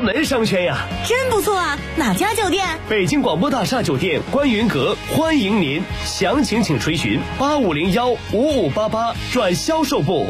门商圈呀。 真不错啊，哪家酒店？ 北京广播大厦酒店观云阁，欢迎您，详情请垂询85015588转销售部。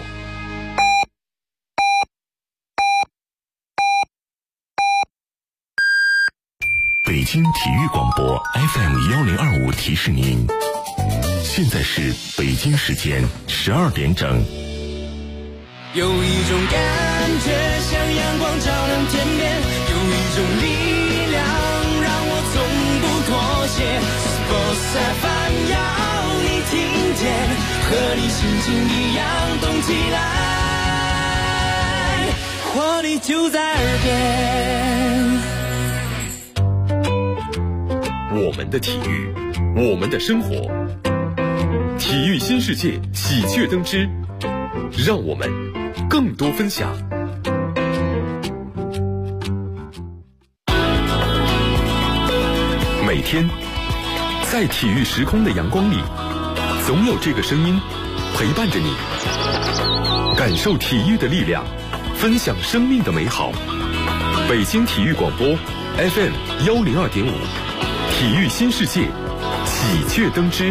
北京体育广播 FM1025提示您，现在是北京时间12点整。 有一种感觉像阳光照亮天边，有一种力量让我从不妥协。Sports FM 要你听见，和你心情一样动起来，活力就在耳边。 我们的体育，我们的生活，体育新世界喜鹊登枝，让我们更多分享。每天在体育时空的阳光里，总有这个声音陪伴着你，感受体育的力量，分享生命的美好。北京体育广播 FM102.5，体育新世界喜鹊登枝。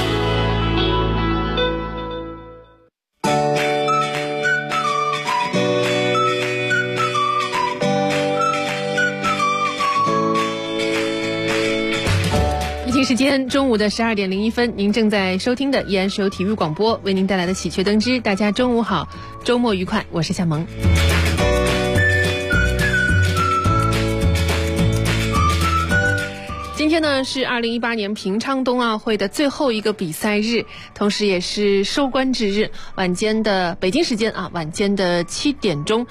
时间中午的12点01分，您正在收听的依然是由体育广播为您带来的喜鹊登枝。大家中午好，周末愉快，我是夏萌。今天呢是2018年平昌冬奥会的最后一个比赛日，同时也是收官之日。晚间的北京时间晚间的7点钟，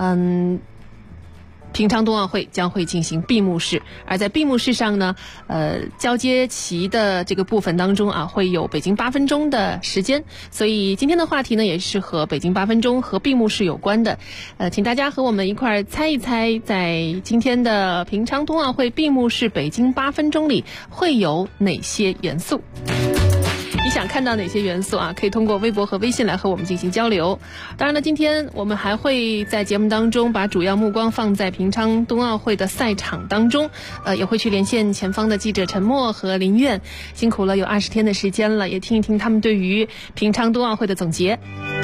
平昌冬奥会将会进行闭幕式，而在闭幕式上呢，交接旗的这个部分当中会有北京8分钟的时间，所以今天的话题呢也是和北京8分钟和闭幕式有关的。请大家和我们一块儿猜一猜，在今天的平昌冬奥会闭幕式北京8分钟里会有哪些元素？你想看到哪些元素可以通过微博和微信来和我们进行交流。当然了，今天我们还会在节目当中把主要目光放在平昌冬奥会的赛场当中，也会去连线前方的记者陈默和林苑，辛苦了有20天的时间了，也听一听他们对于平昌冬奥会的总结。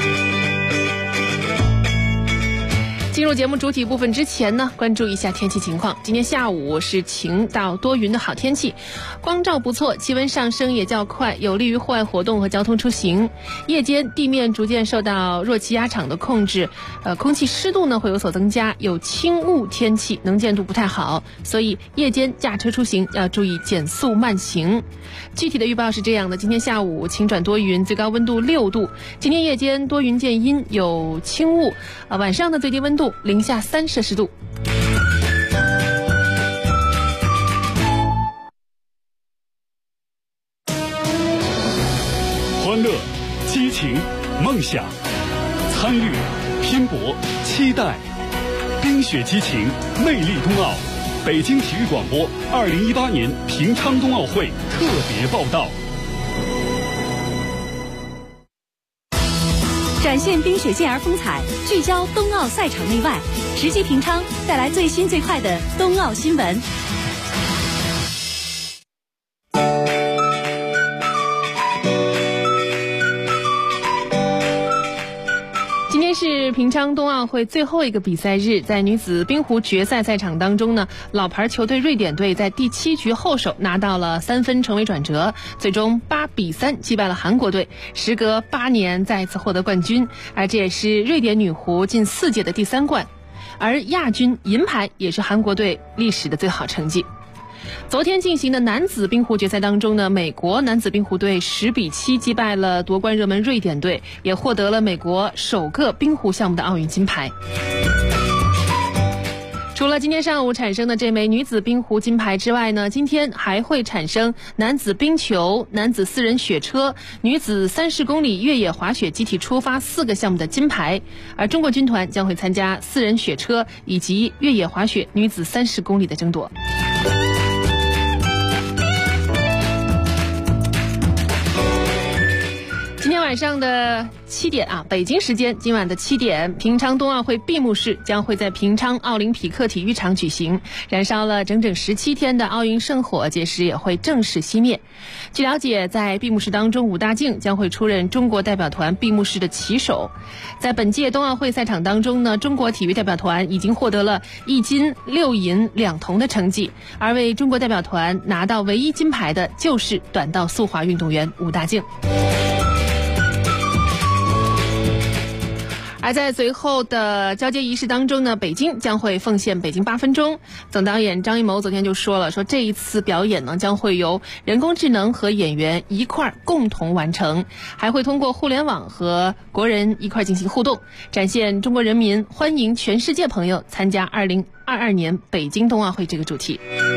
进入节目主体部分之前呢，关注一下天气情况。今天下午是晴到多云的好天气，光照不错，气温上升也较快，有利于户外活动和交通出行。夜间地面逐渐受到弱气压场的控制，空气湿度呢会有所增加，有轻雾天气，能见度不太好，所以夜间驾车出行要注意减速慢行。具体的预报是这样的：今天下午晴转多云，最高温度6度；今天夜间多云见阴，有轻雾，晚上的最低温度零下3摄氏度。 欢乐、激情、梦想，参与、拼搏、期待，冰雪激情，魅力冬奥。北京体育广播2018年平昌冬奥会特别报道。 展现冰雪健儿风采，聚焦冬奥赛场内外，直击平昌，带来最新最快的冬奥新闻。 今天是平昌冬奥会最后一个比赛日，在女子冰壶决赛赛场当中呢，老牌球队瑞典队在第7局后手拿到了3分成为转折，最终8-3击败了韩国队，时隔8年再次获得冠军，而这也是瑞典女壶近4届的第3冠，而亚军银牌也是韩国队历史的最好成绩。昨天进行的男子冰壶决赛当中呢，美国男子冰壶队10-7击败了夺冠热门瑞典队，也获得了美国首个冰壶项目的奥运金牌。除了今天上午产生的这枚女子冰壶金牌之外呢，今天还会产生男子冰球、男子4人雪车、女子30公里越野滑雪集体出发4个项目的金牌，而中国军团将会参加4人雪车以及越野滑雪女子30公里的争夺。今天晚晚上的7点啊，北京时间今晚的7点，平昌冬奥会闭幕式将会在平昌奥林匹克体育场举行。燃烧了整整17天的奥运圣火，届时也会正式熄灭。据了解，在闭幕式当中，武大靖将会出任中国代表团闭幕式的旗手。在本届冬奥会赛场当中呢，中国体育代表团已经获得了1金6银2铜的成绩，而为中国代表团拿到唯一金牌的就是短道速滑运动员武大靖。而在随后的交接仪式当中呢，北京将会奉献北京8分钟。总导演张艺谋昨天就说了，说这一次表演呢将会由人工智能和演员一块共同完成，还会通过互联网和国人一块进行互动，展现中国人民欢迎全世界朋友参加2022年北京冬奥会这个主题。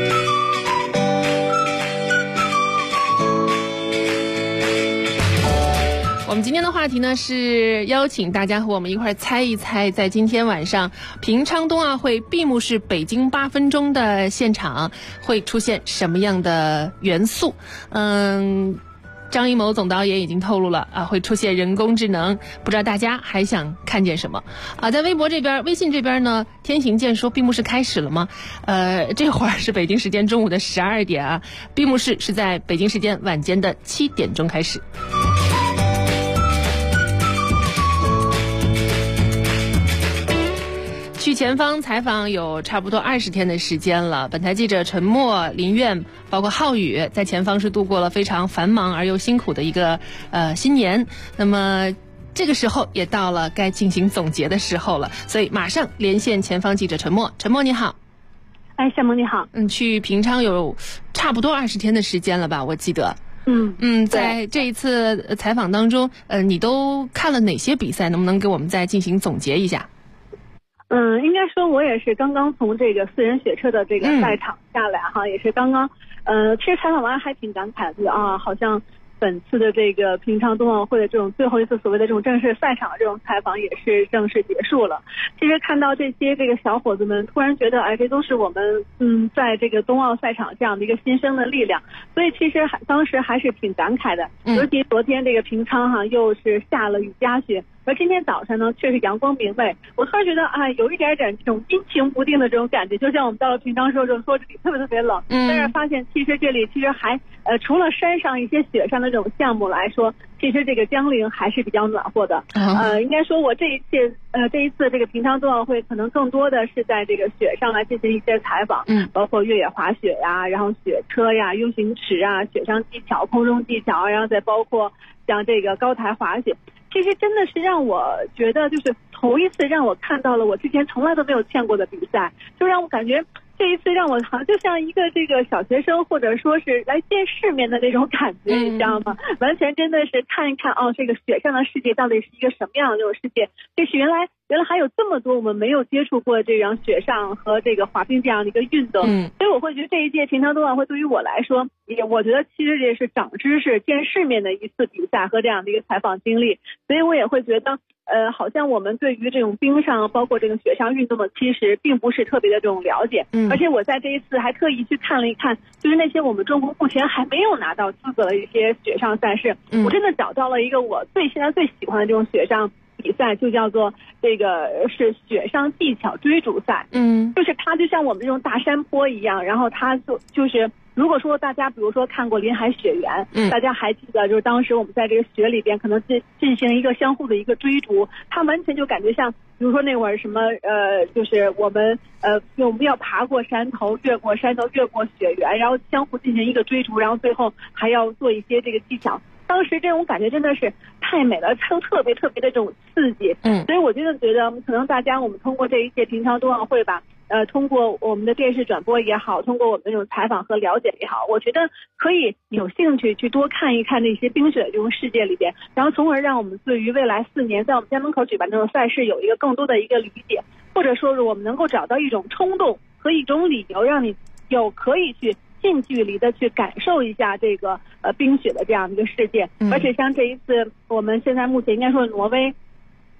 我们今天的话题呢是邀请大家和我们一块猜一猜，在今天晚上平昌冬奥会闭幕式北京8分钟的现场会出现什么样的元素。张艺谋总导演已经透露了啊，会出现人工智能，不知道大家还想看见什么啊？在微博这边、微信这边呢，天行健说闭幕式开始了吗？这会儿是北京时间中午的12点啊，闭幕式是在北京时间晚间的7点钟开始。去前方采访有差不多20天的时间了，本台记者陈默、林苑包括浩宇在前方是度过了非常繁忙而又辛苦的一个新年。那么这个时候也到了该进行总结的时候了，所以马上连线前方记者陈默。陈默你好。 夏萌你好。 去平昌有差不多20天的时间了吧，我记得。在这一次采访当中，你都看了哪些比赛？能不能给我们再进行总结一下？ 应该说我也是刚刚从这个4人雪车的这个赛场下来哈，也是刚刚，其实采访完还挺感慨的啊，好像本次的这个平昌冬奥会的这种最后一次所谓的这种正式赛场的这种采访也是正式结束了。其实看到这些这个小伙子们，突然觉得哎，这都是我们在这个冬奥赛场这样的一个新生的力量，所以其实当时还是挺感慨的。尤其昨天这个平昌哈又是下了雨夹雪。而今天早晨呢，却是阳光明媚，我突然觉得有一点这种阴晴不定的这种感觉，就像我们到了平昌时候说这里特别特别冷，但是发现其实这里其实还除了山上一些雪上的这种项目来说，其实这个江陵还是比较暖和的。应该说我这一次这个平昌冬奥会可能更多的是在这个雪上来进行一些采访，包括越野滑雪呀，然后雪车呀、U 型池啊、雪上技巧、空中技巧，然后再包括像这个高台滑雪。其实真的是让我觉得，就是头一次让我看到了我之前从来都没有见过的比赛，就让我感觉这一次让我好像就像一个这个小学生，或者说是来见世面的那种感觉，你知道吗？完全真的是看一看这个雪上的世界到底是一个什么样的这种世界，就是原来还有这么多我们没有接触过这样雪上和这个滑冰这样的一个运动。所以我会觉得这一届平昌冬奥会对于我来说，我觉得其实这是长知识、见世面的一次比赛和这样的一个采访经历，所以我也会觉得好像我们对于这种冰上包括这个雪上运动的其实并不是特别的这种了解。而且我在这一次还特意去看了一看，就是那些我们中国目前还没有拿到资格的一些雪上赛事，我真的找到了一个我现在最喜欢的这种雪上比赛，就叫做这个是雪上技巧追逐赛。就是它就像我们这种大山坡一样，然后它就是如果说大家比如说看过林海雪原，大家还记得就是当时我们在这个雪里边可能进行一个相互的一个追逐，它完全就感觉像比如说那会儿什么就是我们要爬过山头、越过山头、越过雪原，然后相互进行一个追逐，然后最后还要做一些这个技巧。当时这种感觉真的是太美了，特别特别的这种刺激。所以我真的觉得可能大家我们通过这一届平昌冬奥会吧，通过我们的电视转播也好，通过我们的这种采访和了解也好，我觉得可以有兴趣去多看一看那些冰雪的这种世界里边，然后从而让我们对于未来4年在我们家门口举办这种赛事有一个更多的一个理解，或者说是我们能够找到一种冲动和一种理由，让你可以去近距离的去感受一下这个冰雪的这样的一个世界。而且像这一次我们现在目前应该说挪威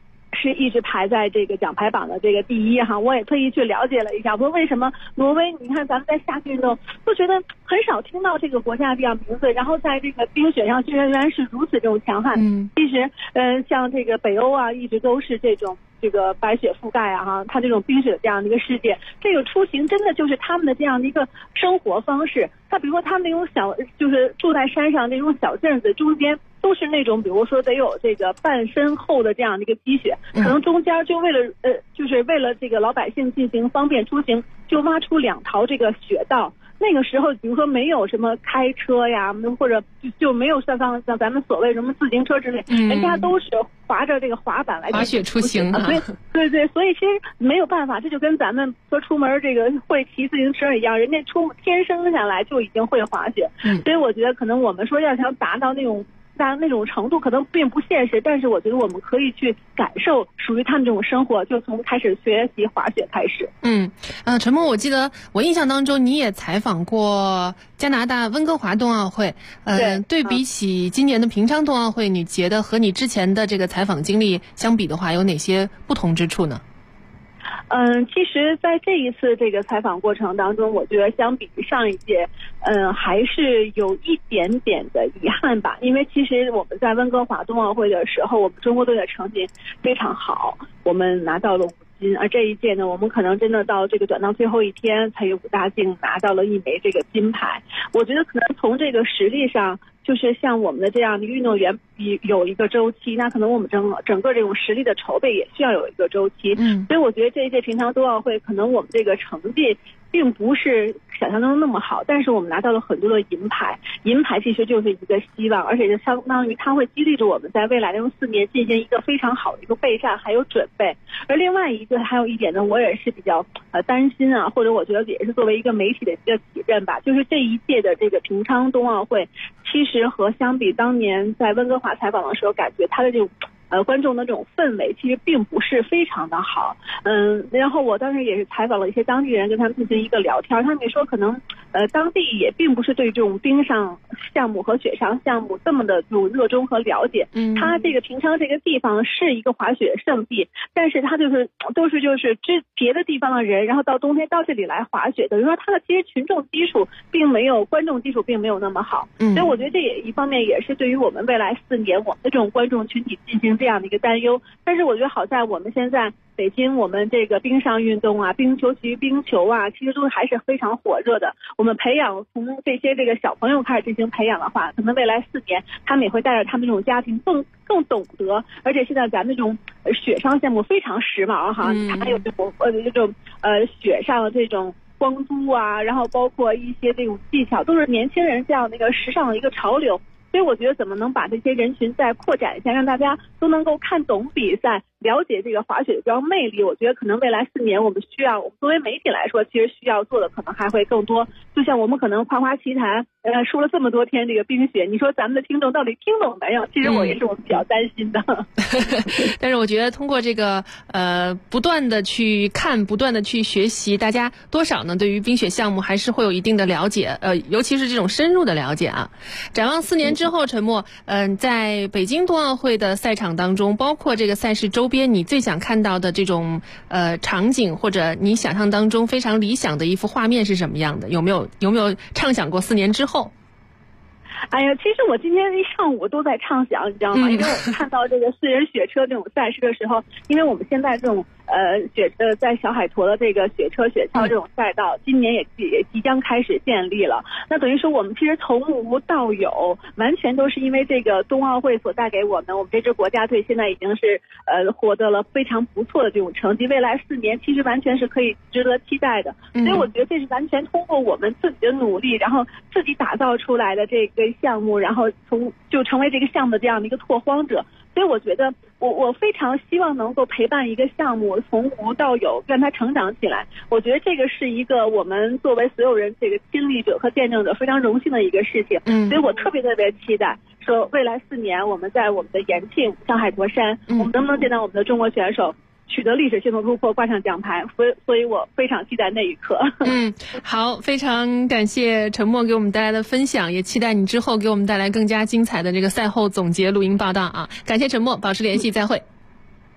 是一直排在这个奖牌榜的这个第一哈。我也特意去了解了一下，我说为什么挪威，你看咱们在夏季运动都觉得很少听到这个国家的这样名字，然后在这个冰雪上居然是如此这种强悍。其实像这个北欧啊，一直都是这个白雪覆盖啊哈，它这种冰雪的这样的一个世界，这个出行真的就是他们的这样的一个生活方式。他比如说他们那种就是住在山上那种小镇子中间，都是那种比如说得有这个半身厚的这样的一个积雪，可能中间就为了这个老百姓进行方便出行，就挖出2条这个雪道。那个时候比如说没有什么开车呀，或者就没有像咱们所谓什么自行车之类，人家都是滑着这个滑板来滑雪出行啊。 对，所以其实没有办法，这就跟咱们说出门这个会骑自行车一样，人家天生下来就已经会滑雪。所以我觉得可能我们说要想达到那种程度可能并不现实，但是我觉得我们可以去感受属于他们这种生活，就从开始学习滑雪开始。 陈默，我记得我印象当中你也采访过加拿大温哥华冬奥会，对比起今年的平昌冬奥会，你觉得和你之前的这个采访经历相比的话，有哪些不同之处呢？ 其实在这一次这个采访过程当中，我觉得相比上一届，还是有一点点的遗憾吧。因为其实我们在温哥华冬奥会的时候，我们中国队的成绩非常好，我们拿到了5金，而这一届呢，我们可能真的到这个短到最后一天才有5大靖拿到了1枚这个金牌。我觉得可能从这个实力上，就是像我们的这样的运动员有一个周期，那可能我们整个这种实力的筹备也需要有一个周期。所以我觉得这一届平昌冬奥会可能我们这个成绩并不是想象中那么好，但是我们拿到了很多的银牌其实就是一个希望，而且就相当于它会激励着我们在未来的4年进行一个非常好的一个备战还有准备。而另外一个还有一点呢，我也是比较担心啊，或者我觉得也是作为一个媒体的一个体认吧，就是这一届的这个平昌冬奥会其实和相比当年在温哥华采访的时候，感觉它的这种观众的这种氛围其实并不是非常的好。然后我当时也是采访了一些当地人，跟他们进行一个聊天，他们也说可能当地也并不是对这种冰上项目和雪上项目这么的这种热衷和了解。它这个平昌这个地方是一个滑雪圣地，但是它都是别的地方的人，然后到冬天到这里来滑雪，等于说它的其实群众基础观众基础并没有那么好。所以我觉得这也一方面也是对于我们未来4年我们的这种观众群体进行这样的一个担忧。但是我觉得好在我们现在北京，我们这个冰上运动啊，冰球、体育冰球啊，其实都还是非常火热的。我们从这些这个小朋友开始进行培养的话，可能未来4年他们也会带着他们这种家庭更懂得。而且现在咱们这种雪上项目非常时髦哈，还有这种雪上的这种光租啊，然后包括一些这种技巧，都是年轻人这样的一个时尚的一个潮流。所以我觉得怎么能把这些人群再扩展一下，让大家都能够看懂比赛，了解这个滑雪的这种魅力，我觉得可能未来4年我们作为媒体来说，其实需要做的可能还会更多。就像我们可能夸夸其谈说了这么多天这个冰雪，你说咱们的听众到底听懂没有？其实我也是我们比较担心的。 但是我觉得通过这个不断的去看，不断的去学习，大家多少呢对于冰雪项目还是会有一定的了解，尤其是这种深入的了解啊。展望4年之后，陈默，在北京冬奥会的赛场当中，包括这个赛事周边，你最想看到的这种场景，或者你想象当中非常理想的一幅画面是什么样的？有没有畅想过4年之后？ 哎呀，其实我今天一上午都在畅想，你知道吗？因为我们看到这个4人雪车这种赛事的时候，因为我们现在这种在小海坨的这个雪车雪橇这种赛道，今年也即将开始建立了。那等于说我们其实从无到有，完全都是因为这个冬奥会所带给我们这支国家队现在已经是获得了非常不错的这种成绩，未来4年其实完全是可以值得期待的。所以我觉得这是完全通过我们自己的努力，然后自己打造出来的这个项目，然后就成为这个项目的这样的一个拓荒者。所以我觉得我非常希望能够陪伴一个项目从无到有，让它成长起来。我觉得这个是一个我们作为所有人这个经历者和见证者非常荣幸的一个事情。所以我特别期待说未来4年我们在我们的延庆、上海坨山，我们能不能见到我们的中国选手取得历史性的突破，挂上奖牌，所以我非常期待那一刻。 好，非常感谢陈默给我们带来的分享，也期待你之后给我们带来更加精彩的这个赛后总结录音报道啊！感谢陈默，保持联系，再会。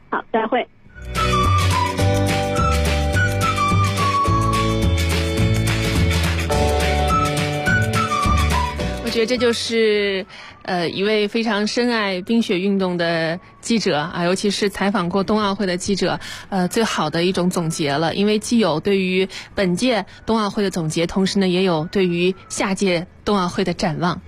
好，再会。 我觉得这就是一位非常深爱冰雪运动的记者啊，尤其是采访过冬奥会的记者，最好的一种总结了。因为既有对于本届冬奥会的总结，同时呢也有对于下届冬奥会的展望。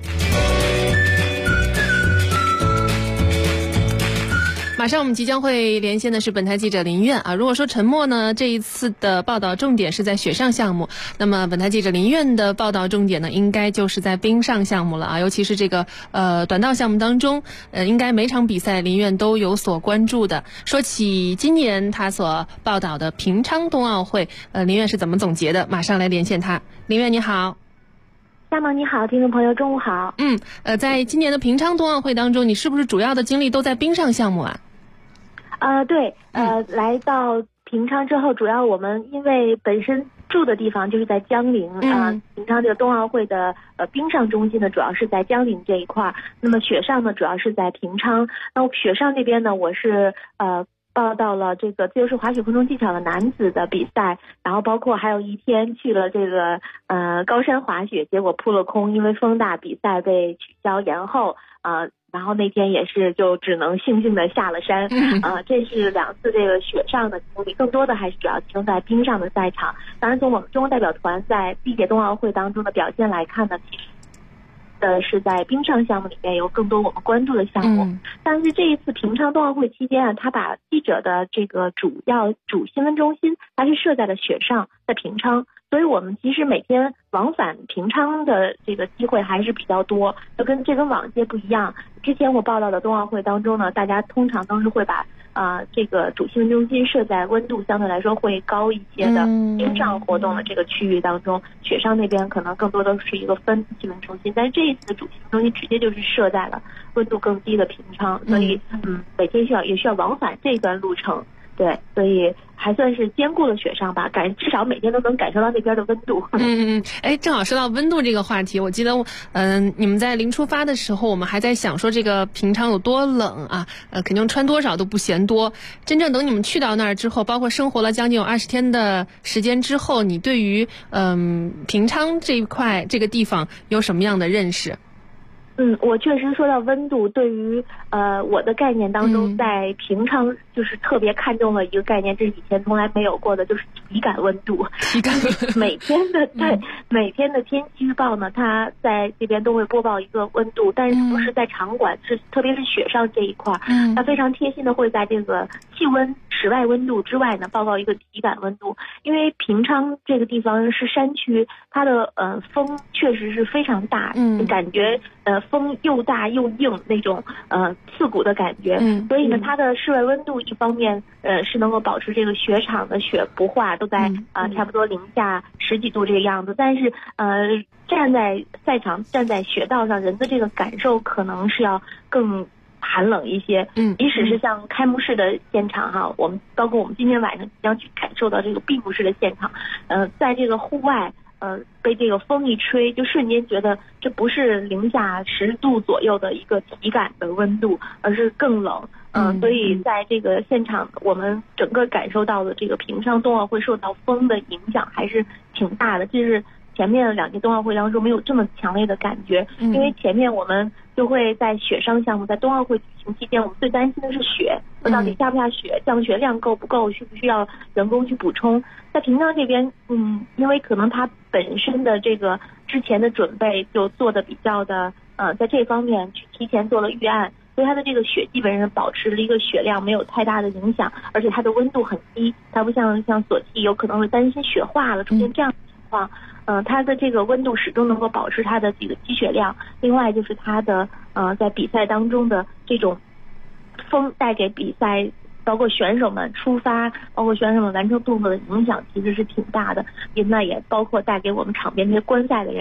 马上我们即将会连线的是本台记者林苑啊。如果说沉默呢，这一次的报道重点是在雪上项目，那么本台记者林苑的报道重点呢，应该就是在冰上项目了啊。尤其是这个短道项目当中，应该每场比赛林苑都有所关注的。说起今年他所报道的平昌冬奥会，林苑是怎么总结的？马上来连线他。林苑你好。 夏萌你好，听众朋友中午好。 在今年的平昌冬奥会当中，你是不是主要的精力都在冰上项目啊？ 对，来到平昌之后，主要我们因为本身住的地方就是在江陵平昌这个冬奥会的冰上中心呢，主要是在江陵这一块，那么雪上呢，主要是在平昌。那雪上这边呢，我是报道了这个自由式滑雪混动技巧的男子的比赛，然后包括还有一天去了这个高山滑雪，结果扑了空，因为风大，比赛被取消延后然后那天也是就只能悻悻的下了山这是2次这个雪上的经历，更多的还是主要集中在冰上的赛场。当然从我们中国代表团在历届冬奥会当中的表现来看呢，其实是在冰上项目里面有更多我们关注的项目。但是这一次平昌冬奥会期间他把记者的这个主新闻中心它是设在了雪上，在平昌，所以我们其实每天往返平昌的这个机会还是比较多，这跟往届不一样。之前我报道的冬奥会当中呢，大家通常都是会把这个主新闻中心设在温度相对来说会高一些的冰上活动的这个区域当中，雪上那边可能更多的是一个分新闻中心，但是这一次的主新闻中心直接就是设在了温度更低的平昌，所以每天也需要往返这段路程。对，所以还算是兼顾了雪上吧，至少每天都能感受到那边的温度。 正好说到温度这个话题，我记得你们在临出发的时候，我们还在想说这个平昌有多冷啊，肯定穿多少都不嫌多。真正等你们去到那儿之后，包括生活了将近有20天的时间之后，你对于平昌这一块这个地方有什么样的认识？ 我确实说到温度，对于我的概念当中，在平昌就是特别看重了一个概念，这是以前从来没有过的，就是体感温度。每天的天气预报呢，它在这边都会播报一个温度，但是同时在场馆特别是雪上这一块，它非常贴心的会在这个气温室外温度之外呢报告一个体感温度。因为平昌这个地方是山区，它的风确实是非常大，感觉风又大又硬那种刺骨的感觉，所以呢它的室外温度一方面是能够保持这个雪场的雪不化，都在差不多零下10几度这个样子，但是站在赛场站在雪道上，人的这个感受可能是要更寒冷一些。即使是像开幕式的现场包括我们今天晚上即将去感受到这个闭幕式的现场，在这个户外被这个风一吹，就瞬间觉得这不是零下10度左右的一个体感的温度，而是更冷。所以在这个现场，我们整个感受到的这个平昌冬奥会受到风的影响还是挺大的，就是前面2届冬奥会当中没有这么强烈的感觉。因为前面我们就会在雪上项目，在冬奥会举行期间，我们最担心的是雪，到底下不下雪，降雪量够不够，需不需要人工去补充。在平昌这边因为可能它本身的这个之前的准备就做的比较的在这方面去提前做了预案，所以它的这个雪基本上保持了一个雪量没有太大的影响，而且它的温度很低，它不像索契有可能会担心雪化了出现这样的情况。它的这个温度始终能够保持它的这个积雪量。另外就是它的在比赛当中的这种风带给比赛，包括选手们出发，包括选手们完成动作的影响其实是挺大的，那也包括带给我们场边这些观赛的人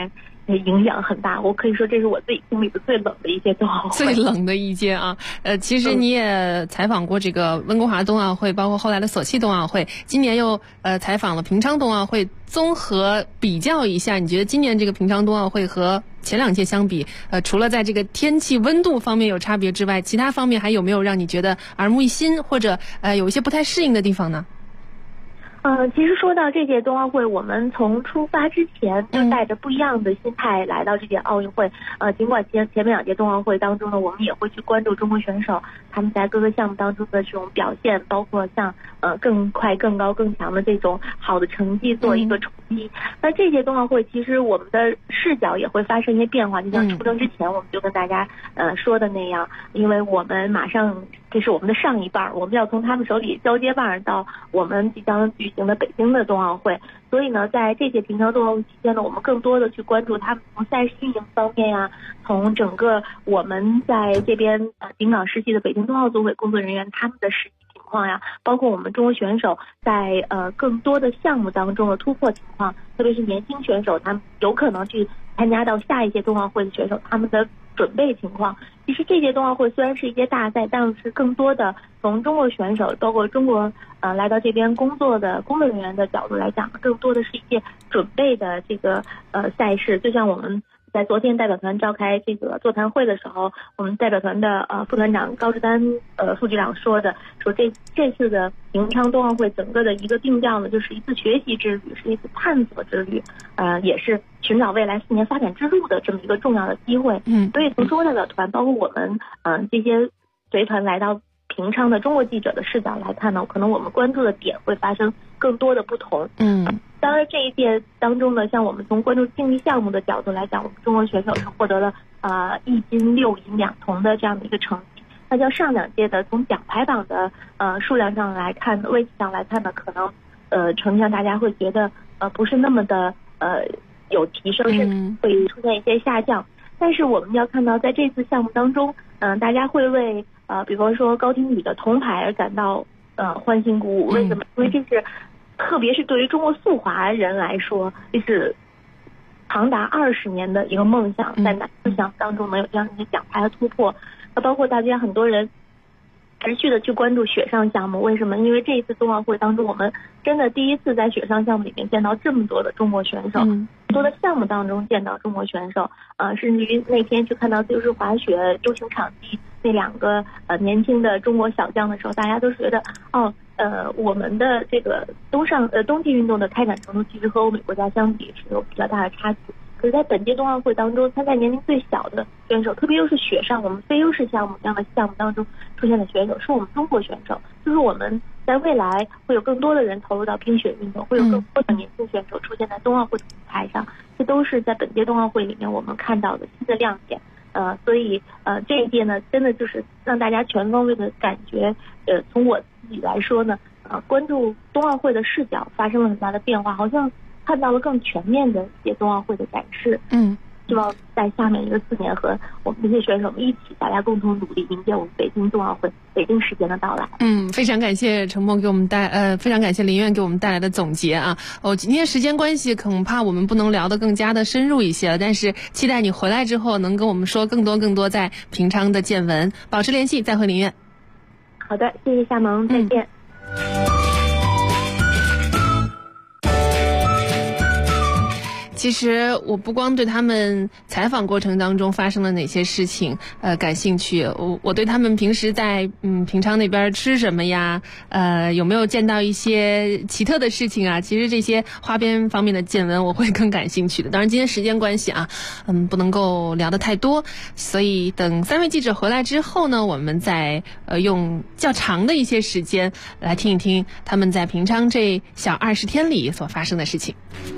影响很大。我可以说这是我自己经历的最冷的一届冬奥会。 最冷的一届啊！其实你也采访过这个温哥华冬奥会，包括后来的索契冬奥会，今年又采访了平昌冬奥会。综合比较一下，你觉得今年这个平昌冬奥会和前2届相比，除了在这个天气温度方面有差别之外，其他方面还有没有让你觉得耳目一新，或者有一些不太适应的地方呢？ 其实说到这届冬奥会，我们从出发之前就带着不一样的心态来到这届奥运会。尽管前面2届冬奥会当中呢，我们也会去关注中国选手他们在各个项目当中的这种表现，包括像更快、更高、更强的这种好的成绩做一个冲击。那这届冬奥会其实我们的视角也会发生一些变化，就像出征之前我们就跟大家说的那样，因为我们马上这是我们的上一棒，我们要从他们手里交接棒到我们即将举行的北京的冬奥会。所以呢，在这届平昌冬奥会期间呢，我们更多的去关注他们从赛事运营方面呀，从整个我们在这边京港实习的北京冬奥组委工作人员他们的实际情况呀，包括我们中国选手在更多的项目当中的突破情况，特别是年轻选手他们有可能去参加到下一届冬奥会的选手他们的准备情况。其实这届冬奥会虽然是一届大赛，但是更多的从中国选手包括中国来到这边工作的工作人员的角度来讲，更多的是一届准备的这个赛事。就像我们在昨天代表团召开这个座谈会的时候，我们代表团的副团长高志丹副局长说这次的平昌冬奥会整个的一个定调呢，就是一次学习之旅，是一次探索之旅，也是寻找未来4年发展之路的这么一个重要的机会。所以从中国代表团包括我们这些随团来到平昌的中国记者的视角来看呢，可能我们关注的点会发生更多的不同。当然这一届当中呢，像我们从关注竞技项目的角度来讲，我们中国选手是获得了1金6银2铜的这样的一个成绩。那叫上2届的从奖牌榜的数量上来看，位置上来看呢，可能成绩上大家会觉得不是那么的有提升，甚至会出现一些下降。但是我们要看到在这次项目当中，大家会为比方说高亭宇的铜牌而感到欢欣鼓舞。为什么？因为这是特别是对于中国速滑人来说，这是长达20年的一个梦想，在哪个项目当中能有这样一些奖牌的突破。那包括大家很多人持续的去关注雪上项目，为什么？因为这一次冬奥会当中，我们真的第一次在雪上项目里面见到这么多的中国选手，多的项目当中见到中国选手，甚至于那天去看到自由式滑雪 U 型场地那2个年轻的中国小将的时候，大家都觉得我们的这个冬季运动的开展程度其实和欧美国家相比是有比较大的差距。可是在本届冬奥会当中，参赛年龄最小的选手，特别又是雪上我们非优势项目这样的项目当中出现的选手，是我们中国选手。就是我们在未来会有更多的人投入到冰雪运动，会有更多的年轻选手出现在冬奥会舞台上，这都是在本届冬奥会里面我们看到的新的亮点。所以这一届呢，真的就是让大家全方位的感觉，从我自己来说呢，关注冬奥会的视角发生了很大的变化，好像看到了更全面的一届冬奥会的展示。希望在下面一个4年和我们这些选手们一起，大家共同努力，迎接我们北京冬奥会北京时间的到来。 非常感谢程梦给我们非常感谢林苑给我们带来的总结啊。今天时间关系，恐怕我们不能聊得更加的深入一些了，但是期待你回来之后能跟我们说更多在平昌的见闻。保持联系，再会林苑。 好的，谢谢夏萌，再见。 其实我不光对他们采访过程当中发生了哪些事情感兴趣，我对他们平时在平昌那边吃什么呀，有没有见到一些奇特的事情啊，其实这些花边方面的见闻我会更感兴趣的。当然今天时间关系啊，不能够聊得太多，所以等3位记者回来之后呢，我们再用较长的一些时间来听一听他们在平昌这小20天里所发生的事情。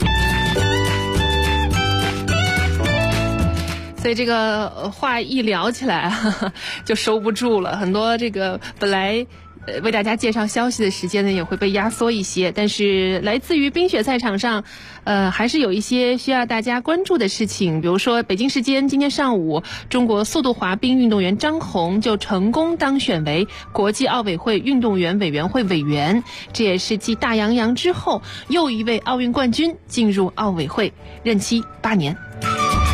所以这个话一聊起来就收不住了，很多这个本来为大家介绍消息的时间呢也会被压缩一些，但是来自于冰雪赛场上还是有一些需要大家关注的事情。比如说北京时间今天上午，中国速度滑冰运动员张虹就成功当选为国际奥委会运动员委员会委员，这也是继大洋洋之后又一位奥运冠军进入奥委会，任期8年。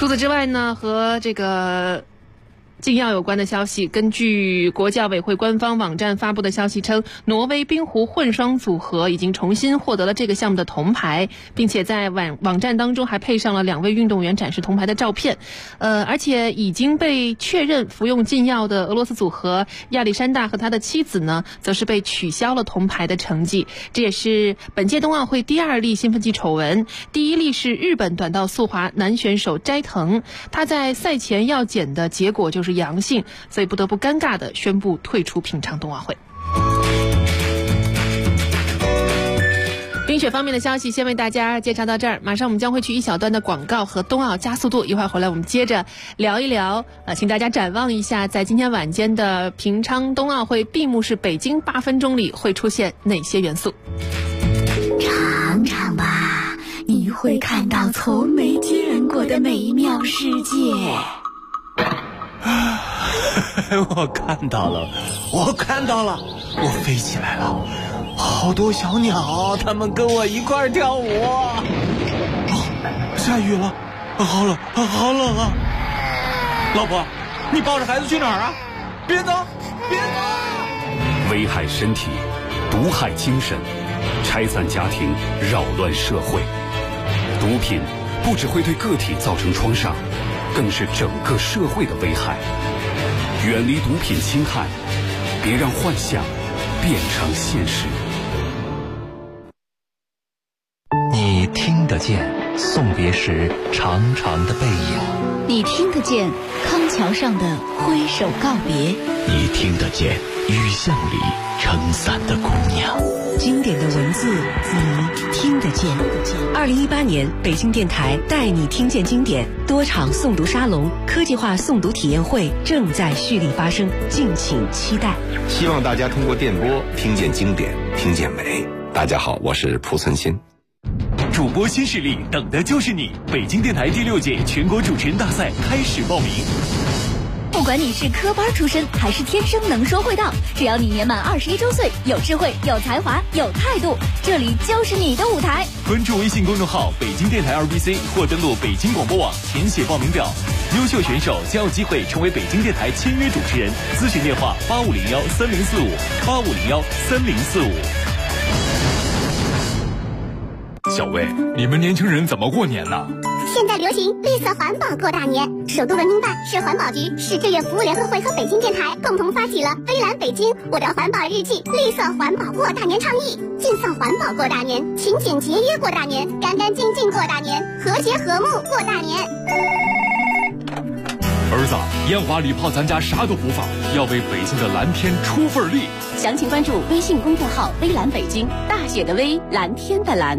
除此之外呢，和这个禁药有关的消息，根据国教委会官方网站发布的消息称，挪威冰壶混双组合已经重新获得了这个项目的铜牌，并且在网站当中还配上了2位运动员展示铜牌的照片。而且已经被确认服用禁药的俄罗斯组合亚历山大和他的妻子呢，则是被取消了铜牌的成绩。这也是本届冬奥会第2例兴奋剂丑闻。第1例是日本短道速滑男选手斋藤，他在赛前药检的结果就是阳性，所以不得不尴尬地宣布退出平昌冬奥会。冰雪方面的消息先为大家介绍到这儿，马上我们将会去一小段的广告和冬奥加速度，一会儿回来我们接着聊一聊。请大家展望一下，在今天晚间的平昌冬奥会闭幕式北京8分钟里会出现哪些元素？ 尝尝吧，你会看到从没见过的美妙世界。 我看到了，我飞起来了，好多小鸟，它们跟我一块儿跳舞。下雨了，好冷啊！老婆，你抱着孩子去哪儿啊？别走！ 危害身体，毒害精神，拆散家庭，扰乱社会。毒品不只会对个体造成创伤，更是整个社会的危害。远离毒品侵害，别让幻想变成现实。 你听得见送别时长长的背影， 你听得见康桥上的挥手告别， 你听得见雨巷里撑伞的姑娘。 经典的文字，你听得见。2018年北京电台带你听见经典多场诵读沙龙、科技化诵读体验会正在蓄力发生，敬请期待。 希望大家通过电波听见经典，听见美。大家好，我是蒲存昕。 主播新势力，等的就是你！北京电台第6届全国主持人大赛开始报名。 不管你是科班出身还是天生能说会道，只要你年满21周岁，有智慧、有才华、有态度，这里就是你的舞台。 关注微信公众号北京电台2BC 或登录北京广播网填写报名表，优秀选手将有机会成为北京电台签约主持人。咨询电话85013045，85013045。 小魏，你们年轻人怎么过年呢？ 现在流行绿色环保过大年，首都人民办、市环保局、市志愿服务联合会和北京电台共同发起了微蓝北京我的环保日记绿色环保过大年倡议，尽放环保过大年，勤俭节约过大年，干干净净过大年，和谐和睦过大年。 儿子，烟花礼炮咱家啥都不放，要为北京的蓝天出份力。 详情关注微信公众号微蓝北京，大写的微，蓝天的蓝。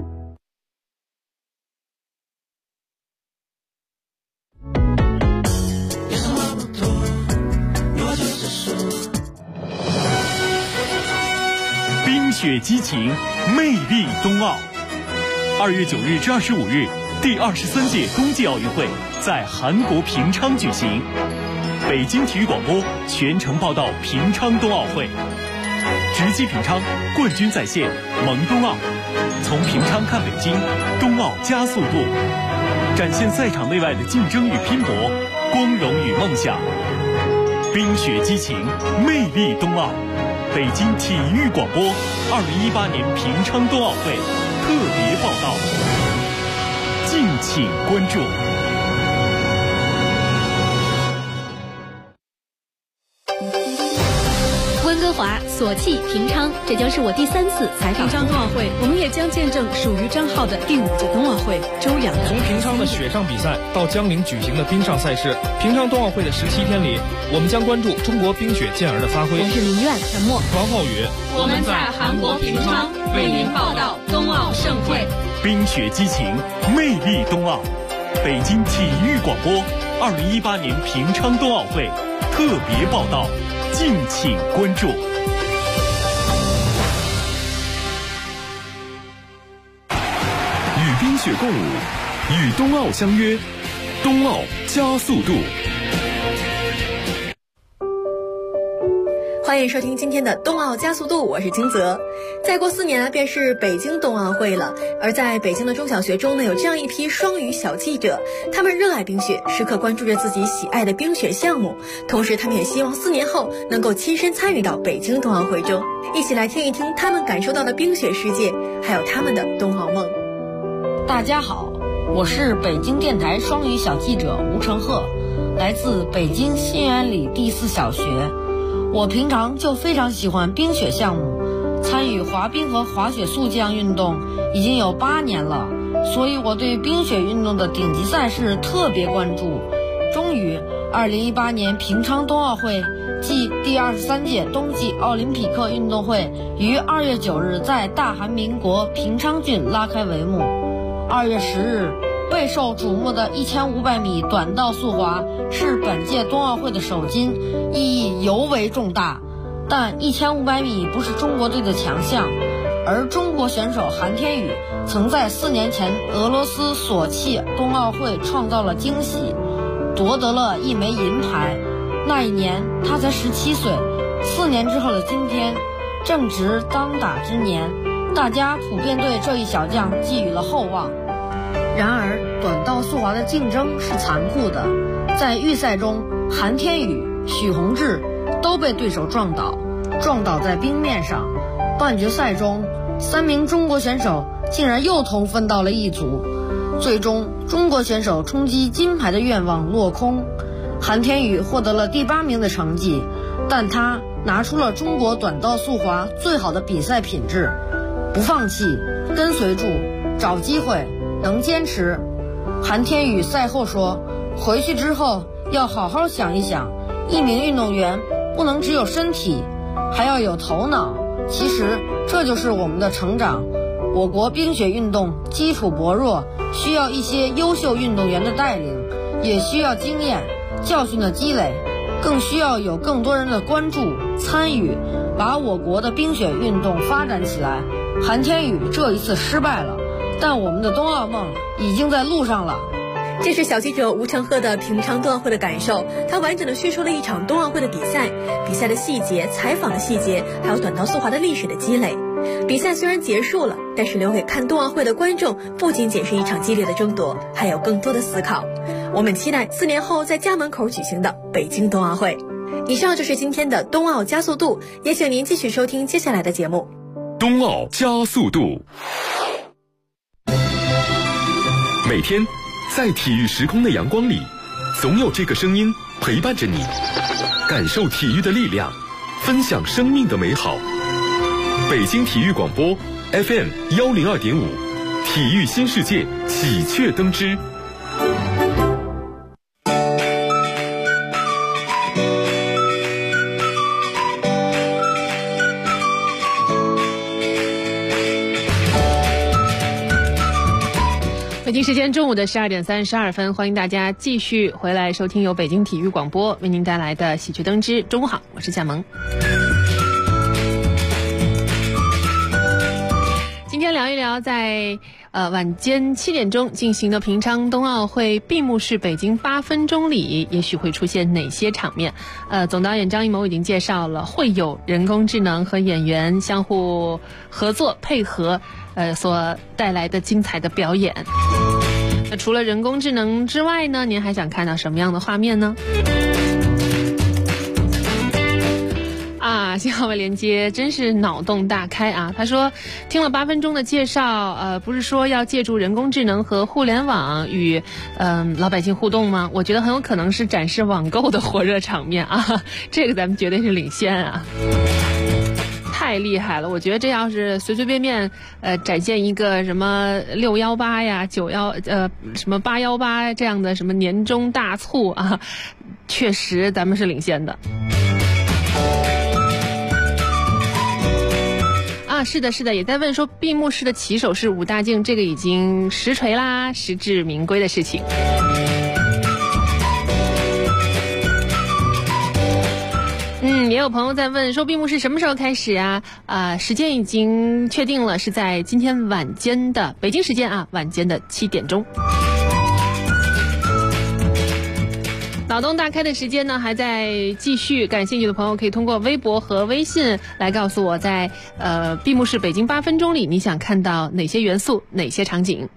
冰雪激情，魅力冬奥。2月9日至25日，第23届冬季奥运会在韩国平昌举行。北京体育广播全程报道平昌冬奥会，直击平昌，冠军在线，萌冬奥。从平昌看北京，冬奥加速度，展现赛场内外的竞争与拼搏，光荣与梦想。冰雪激情，魅力冬奥。北京体育广播2018年平昌冬奥会特别报道，敬请关注。 温哥华、索契、平昌，这将是我第3次采访平昌冬奥会，我们也将见证属于张浩的第5届冬奥会。周洋从平昌的雪上比赛到江陵举行的冰上赛事，平昌冬奥会的17天里，我们将关注中国冰雪健儿的发挥。 我是林苑、陈默、 王浩宇， 我们在韩国平昌为您报道冬奥盛会。 冰雪激情，魅力冬奥。北京体育广播2018年平昌冬奥会特别报道，敬请关注。 与冰雪共舞，与冬奥相约，冬奥加速度。 欢欢迎收听今天的冬奥加速度，我是金泽。再过4年便是北京冬奥会了，而在北京的中小学中呢，有这样一批双语小记者，他们热爱冰雪，时刻关注着自己喜爱的冰雪项目，同时他们也希望4年后能够亲身参与到北京冬奥会中，一起来听一听他们感受到的冰雪世界，还有他们的冬奥梦。 大家好，我是北京电台双语小记者吴成鹤，来自北京新源里第4小学。我平常就非常喜欢冰雪项目，参与滑冰和滑雪速降运动已经有8年了，所以我对冰雪运动的顶级赛事特别关注。终于2018年平昌冬奥会暨第23届冬季奥林匹克运动会于2月9日在大韩民国平昌郡拉开帷幕。2月10日备受瞩目的1500米短道速滑是本届冬奥会的首金，意义尤为重大。但1500米不是中国队的强项，而中国选手韩天宇曾在4年前俄罗斯索契冬奥会创造了惊喜，夺得了1枚银牌。那一年他才17岁，4年之后的今天正值当打之年，大家普遍对这一小将寄予了厚望。然而短道速滑的竞争是残酷的，在预赛中韩天宇、许宏志都被对手撞倒在冰面上。半决赛中3名中国选手竟然又同分到了一组，最终中国选手冲击金牌的愿望落空。韩天宇获得了第8名的成绩，但他拿出了中国短道速滑最好的比赛品质，不放弃，跟随住，找机会，能坚持。韩天宇赛后说，回去之后要好好想一想，一名运动员不能只有身体，还要有头脑。其实这就是我们的成长。我国冰雪运动基础薄弱，需要一些优秀运动员的带领，也需要经验教训的积累，更需要有更多人的关注参与，把我国的冰雪运动发展起来。韩天宇这一次失败了，但我们的冬奥梦已经在路上了。 这是小记者吴成鹤的平昌冬奥会的感受，他完整的叙述了一场冬奥会的比赛的细节、采访的细节，还有短道速滑的历史的积累。比赛虽然结束了，但是留给看冬奥会的观众不仅仅是一场激烈的争夺，还有更多的思考。我们期待4年后在家门口举行的北京冬奥会。以上就是今天的冬奥加速度，也请您继续收听接下来的节目。 冬奥加速度，每天在体育时空的阳光里，总有这个声音陪伴着你，感受体育的力量，分享生命的美好。北京体育广播 FM 102.5，体育新世界喜鹊登枝。 北京时间中午的12点32分，欢迎大家继续回来收听由北京体育广播为您带来的喜鹊登枝。中午好，我是夏萌。今天聊一聊在晚间7点钟进行的平昌冬奥会闭幕式北京8分钟里，也许会出现哪些场面？总导演张艺谋已经介绍了，会有人工智能和演员相互合作配合，所带来的精彩的表演。那除了人工智能之外呢，您还想看到什么样的画面呢？信号位连接真是脑洞大开啊！他说，听了8分钟的介绍，不是说要借助人工智能和互联网与老百姓互动吗？我觉得很有可能是展示网购的火热场面啊！这个咱们绝对是领先啊！太厉害了！我觉得这要是随随便便展现一个什么618呀、什么818这样的什么年终大促啊，确实咱们是领先的。是的，也在问说闭幕式的旗手是武大靖，这个已经实锤啦，实至名归的事情。也有朋友在问说闭幕式什么时候开始啊？时间已经确定了，是在今天晚间的北京时间晚间的7点钟。 脑洞大开的时间呢还在继续，感兴趣的朋友可以通过微博和微信来告诉我，在闭幕式北京8分钟里，你想看到哪些元素，哪些场景。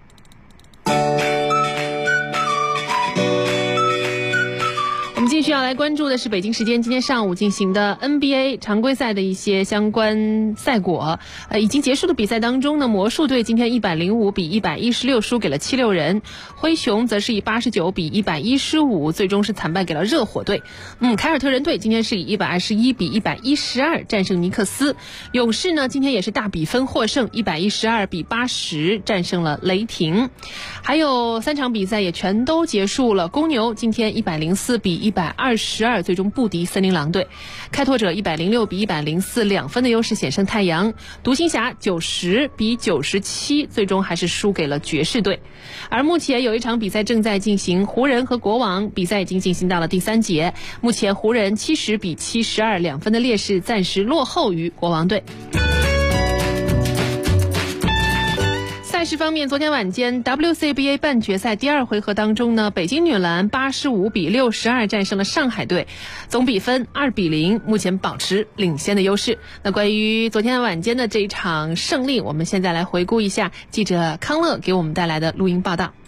继续要来关注的是北京时间今天上午进行的 NBA 常规赛的一些相关赛果。已经结束的比赛当中呢，魔术队今天105比116输给了76人，灰熊则是以89比115最终是惨败给了热火队。凯尔特人队今天是以121比112战胜尼克斯，勇士呢今天也是大比分获胜，112比80战胜了雷霆。还有3场比赛也全都结束了，公牛今天104比122最终不敌森林狼队，开拓者106比104，2分的优势险胜太阳，独行侠90比97最终还是输给了爵士队。而目前有一场比赛正在进行，湖人和国王比赛已经进行到了第3节，目前湖人70比72，2分的劣势暂时落后于国王队。赛事方面，昨天晚间 WCBA 半决赛第2回合当中呢，北京女篮85比62战胜了上海队，总比分2比0，目前保持领先的优势。那关于昨天晚间的这一场胜利，我们现在来回顾一下记者康乐给我们带来的录音报道。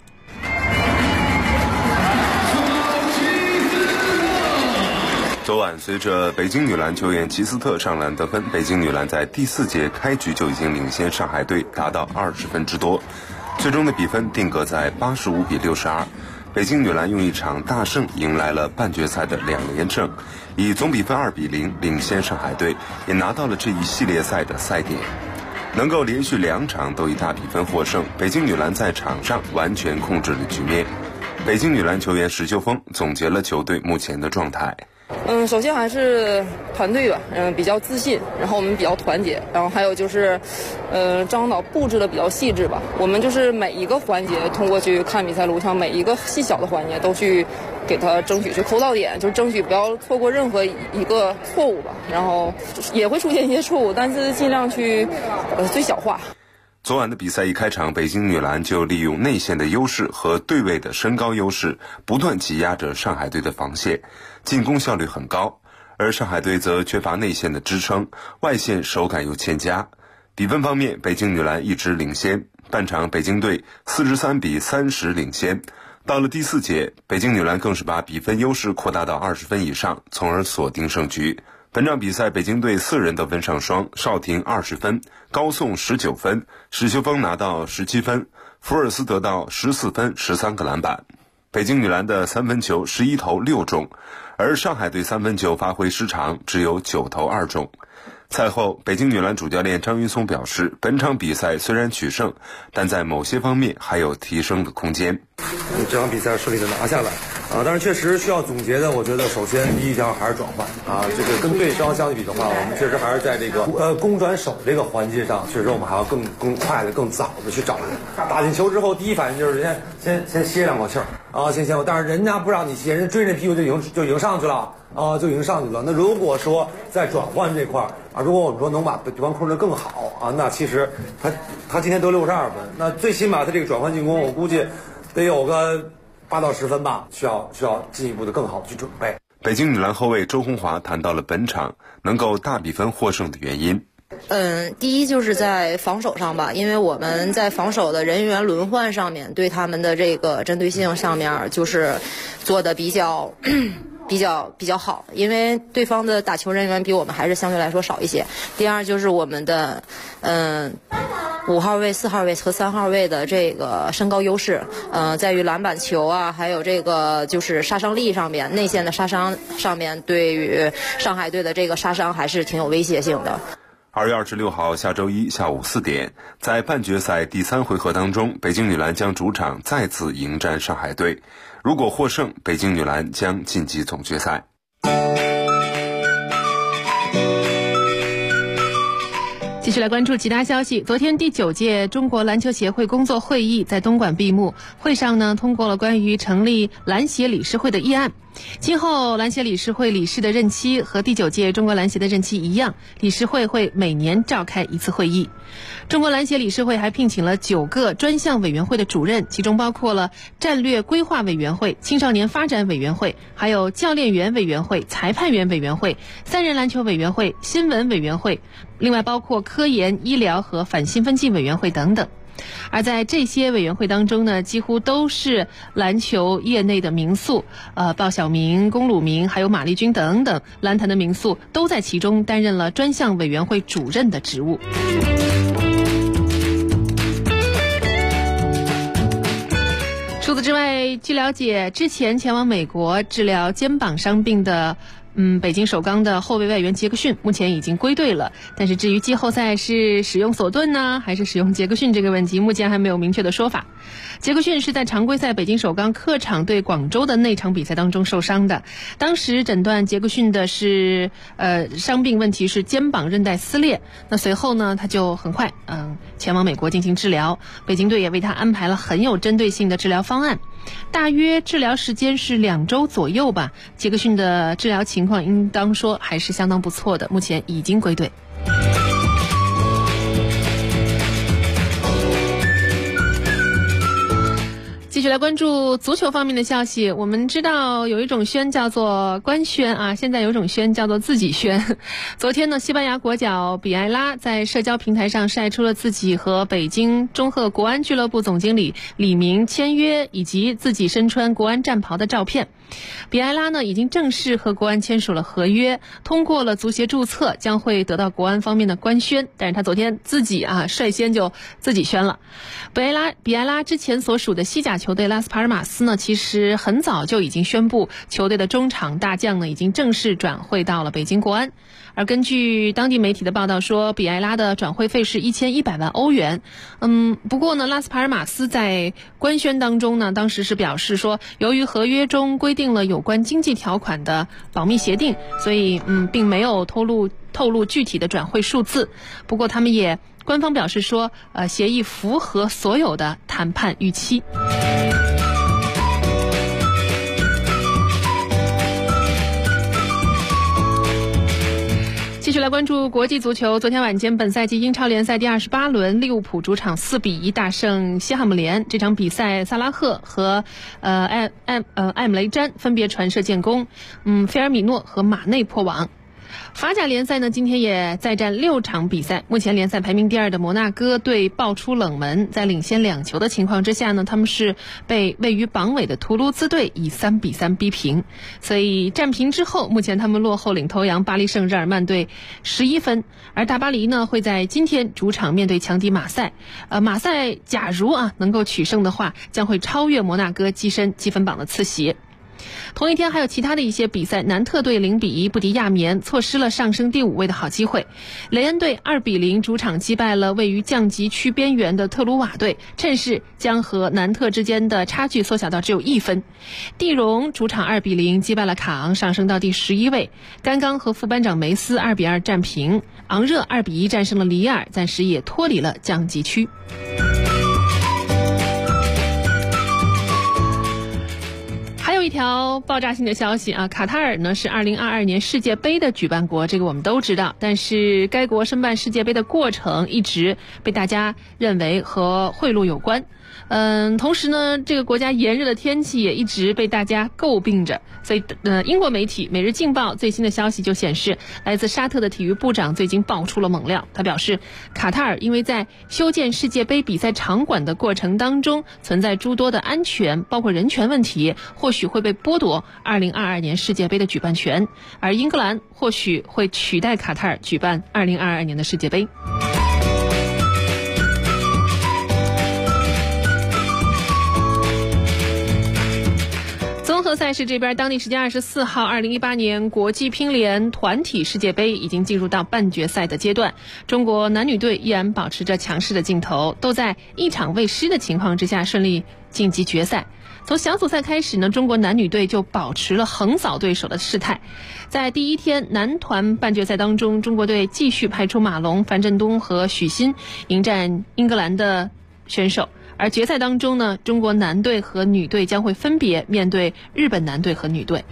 昨晚，随着北京女篮球员齐斯特上篮得分，北京女篮在第4节开局就已经领先上海队达到20分之多，最终的比分定格在85比62。北京女篮用一场大胜迎来了半决赛的2连胜，以总比分2比0领先上海队，也拿到了这一系列赛的赛点。能够连续2场都以大比分获胜，北京女篮在场上完全控制了局面。北京女篮球员石秋峰总结了球队目前的状态。 首先还是团队吧，比较自信，然后我们比较团结，然后还有就是，张导布置的比较细致吧。我们就是每一个环节通过去看比赛录像，每一个细小的环节都去给他争取去抠到点，就争取不要错过任何一个错误吧。然后也会出现一些错误，但是尽量去最小化。 昨晚的比赛一开场，北京女篮就利用内线的优势和对位的身高优势，不断挤压着上海队的防线，进攻效率很高，而上海队则缺乏内线的支撑，外线手感又欠佳。比分方面，北京女篮一直领先，半场北京队43比30领先。到了第4节，北京女篮更是把比分优势扩大到20分以上，从而锁定胜局。本场比赛，北京队4人得分上双，邵婷20分，高颂19分，史秋峰拿到17分，福尔斯得到14分，13个篮板。北京女篮的3分球11投6中，而上海队3分球发挥失常，只有9投2中。赛后，北京女篮主教练张云松表示，本场比赛虽然取胜，但在某些方面还有提升的空间。 这场比赛顺利的拿下来但是确实需要总结的，我觉得首先第一条还是转换这个跟对方相比的话，我们确实还是在这个攻转守这个环节上，确实我们还要更快的、更早的去找人。打进球之后，第一反应就是先歇2口气先歇，但是人家不让你歇，人家追着屁股就已经上去了就已经上去了。那如果说在转换这块如果我们说能把对方控制得更好那其实他今天得62分，那最起码他这个转换进攻，我估计得有个8到10分吧，需要进一步的更好的去准备。 北京女篮后卫周红华谈到了本场能够大比分获胜的原因。 第一就是在防守上吧，因为我们在防守的人员轮换上面，对他们的这个针对性上面就是做的比较好，因为对方的打球人员比我们还是相对来说少一些。第二就是我们的5号位、4号位和3号位的这个身高优势，在于篮板球还有这个就是杀伤力上面，内线的杀伤上面，对于上海队的这个杀伤还是挺有威胁性的。 2月26号下周一下午4点，在半决赛第3回合当中，北京女篮将主场再次迎战上海队。如果获胜，北京女篮将晋级总决赛。 继续来关注其他消息。昨天第9届中国篮球协会工作会议在东莞闭幕，会上呢通过了关于成立篮协理事会的议案。 今后篮协理事会理事的任期和第9届中国篮协的任期一样，理事会会每年召开一次会议。中国篮协理事会还聘请了9个专项委员会的主任，其中包括了战略规划委员会、青少年发展委员会，还有教练员委员会、裁判员委员会、3人篮球委员会、新闻委员会，另外包括科研、医疗和反兴奋剂委员会等等。而在这些委员会当中呢，几乎都是篮球业内的名宿，鲍晓明、龚鲁明还有马丽君等等篮坛的名宿都在其中担任了专项委员会主任的职务。除此之外，据了解，之前前往美国治疗肩膀伤病的北京首钢的后卫外援杰克逊目前已经归队了，但是至于季后赛是使用索顿呢，还是使用杰克逊这个问题，目前还没有明确的说法。杰克逊是在常规赛北京首钢客场对广州的那场比赛当中受伤的，当时诊断杰克逊的是伤病问题是肩膀韧带撕裂，那随后呢他就很快前往美国进行治疗，北京队也为他安排了很有针对性的治疗方案，大约治疗时间是2周左右吧。杰克逊的治疗情况应当说还是相当不错的，目前已经归队。继续来关注足球方面的消息。我们知道有一种宣叫做官宣啊，现在有一种宣叫做自己宣。昨天呢，西班牙国脚比埃拉在社交平台上晒出了自己和北京中赫国安俱乐部总经理李明签约，以及自己身穿国安战袍的照片。比埃拉呢已经正式和国安签署了合约，通过了足协注册，将会得到国安方面的官宣。但是他昨天自己率先就自己宣了。比埃拉之前所属的西甲球队拉斯帕尔马斯呢，其实很早就已经宣布球队的中场大将呢已经正式转会到了北京国安。而根据当地媒体的报道说，比埃拉的转会费是1100万欧元。不过呢，拉斯帕尔马斯在官宣当中呢，当时是表示说，由于合约中规定了有关经济条款的保密协定，所以并没有透露具体的转会数字。不过他们也官方表示说，协议符合所有的谈判预期。继续来关注国际足球。昨天晚间，本赛季英超联赛第28轮，利物浦主场4-1大胜西汉姆联。这场比赛，萨拉赫和艾姆雷詹分别传射建功，菲尔米诺和马内破网。法甲联赛呢，今天也再战6场比赛。目前联赛排名第2的摩纳哥队爆出冷门，在领先2球的情况之下呢，他们是被位于榜尾的图卢兹队以3-3逼平。所以战平之后，目前他们落后领头羊巴黎圣日耳曼队11分。而大巴黎呢，会在今天主场面对强敌马赛。马赛假如能够取胜的话，将会超越摩纳哥跻身积分榜的次席。同一天还有其他的一些比赛，南特队0-1不敌亚眠，错失了上升第5位的好机会。雷恩队2-0主场击败了位于降级区边缘的特鲁瓦队，趁势将和南特之间的差距缩小到只有1分。蒂荣主场2-0击败了卡昂，上升到第11位。甘冈和副班长梅斯2-2战平，昂热2-1战胜了里尔，暂时也脱离了降级区。还有一条爆炸性的消息卡塔尔呢是2022年世界杯的举办国，这个我们都知道，但是该国申办世界杯的过程一直被大家认为和贿赂有关。同时呢，这个国家炎热的天气也一直被大家诟病着。所以英国媒体《每日镜报》最新的消息就显示，来自沙特的体育部长最近爆出了猛料。他表示，卡塔尔因为在修建世界杯比赛场馆的过程当中存在诸多的安全包括人权问题，或许会被剥夺2022年世界杯的举办权，而英格兰或许会取代卡塔尔举办2022年的世界杯。综合赛事这边，当地时间24号，2018年国际乒联团体世界杯已经进入到半决赛的阶段。中国男女队依然保持着强势的劲头，都在一场未失的情况之下顺利晋级决赛。从小组赛开始呢，中国男女队就保持了横扫对手的势态。在第一天男团半决赛当中，中国队继续派出马龙、樊振东和许昕迎战英格兰的选手。 而决赛当中呢，中国男队和女队将会分别面对日本男队和女队。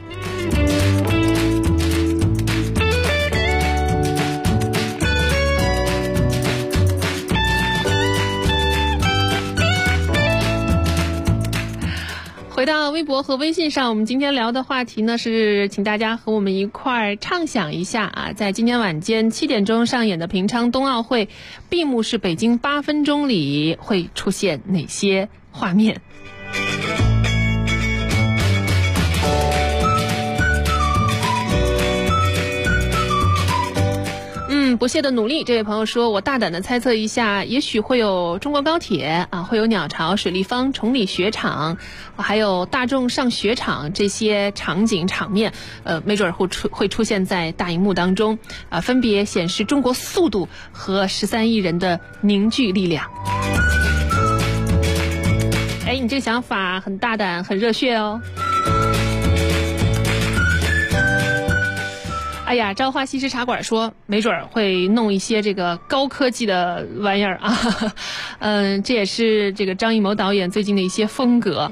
回到微博和微信上，我们今天聊的话题呢是请大家和我们一块儿畅想一下啊，在今天晚间7点钟上演的平昌冬奥会闭幕式北京8分钟里会出现哪些画面。不懈的努力，这位朋友说，我大胆的猜测一下，也许会有中国高铁啊，会有鸟巢、水立方、崇礼雪场，还有大众上雪场这些场景场面，没准会出现在大荧幕当中啊，分别显示中国速度和13亿人的凝聚力量。哎，你这想法很大胆，很热血哦。哎呀，朝花夕拾茶馆说，没准会弄一些这个高科技的玩意儿啊，这也是这个张艺谋导演最近的一些风格。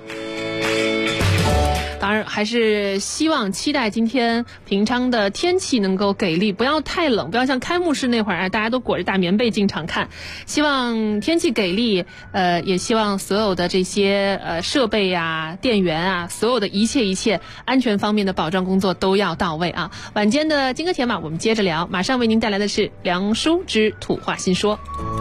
当然还是希望期待今天平昌的天气能够给力，不要太冷，不要像开幕式那会儿大家都裹着大棉被进场看。希望天气给力，也希望所有的这些设备啊、电源啊，所有的一切安全方面的保障工作都要到位啊。晚间的金戈铁马我们接着聊，马上为您带来的是梁舒之土话新说。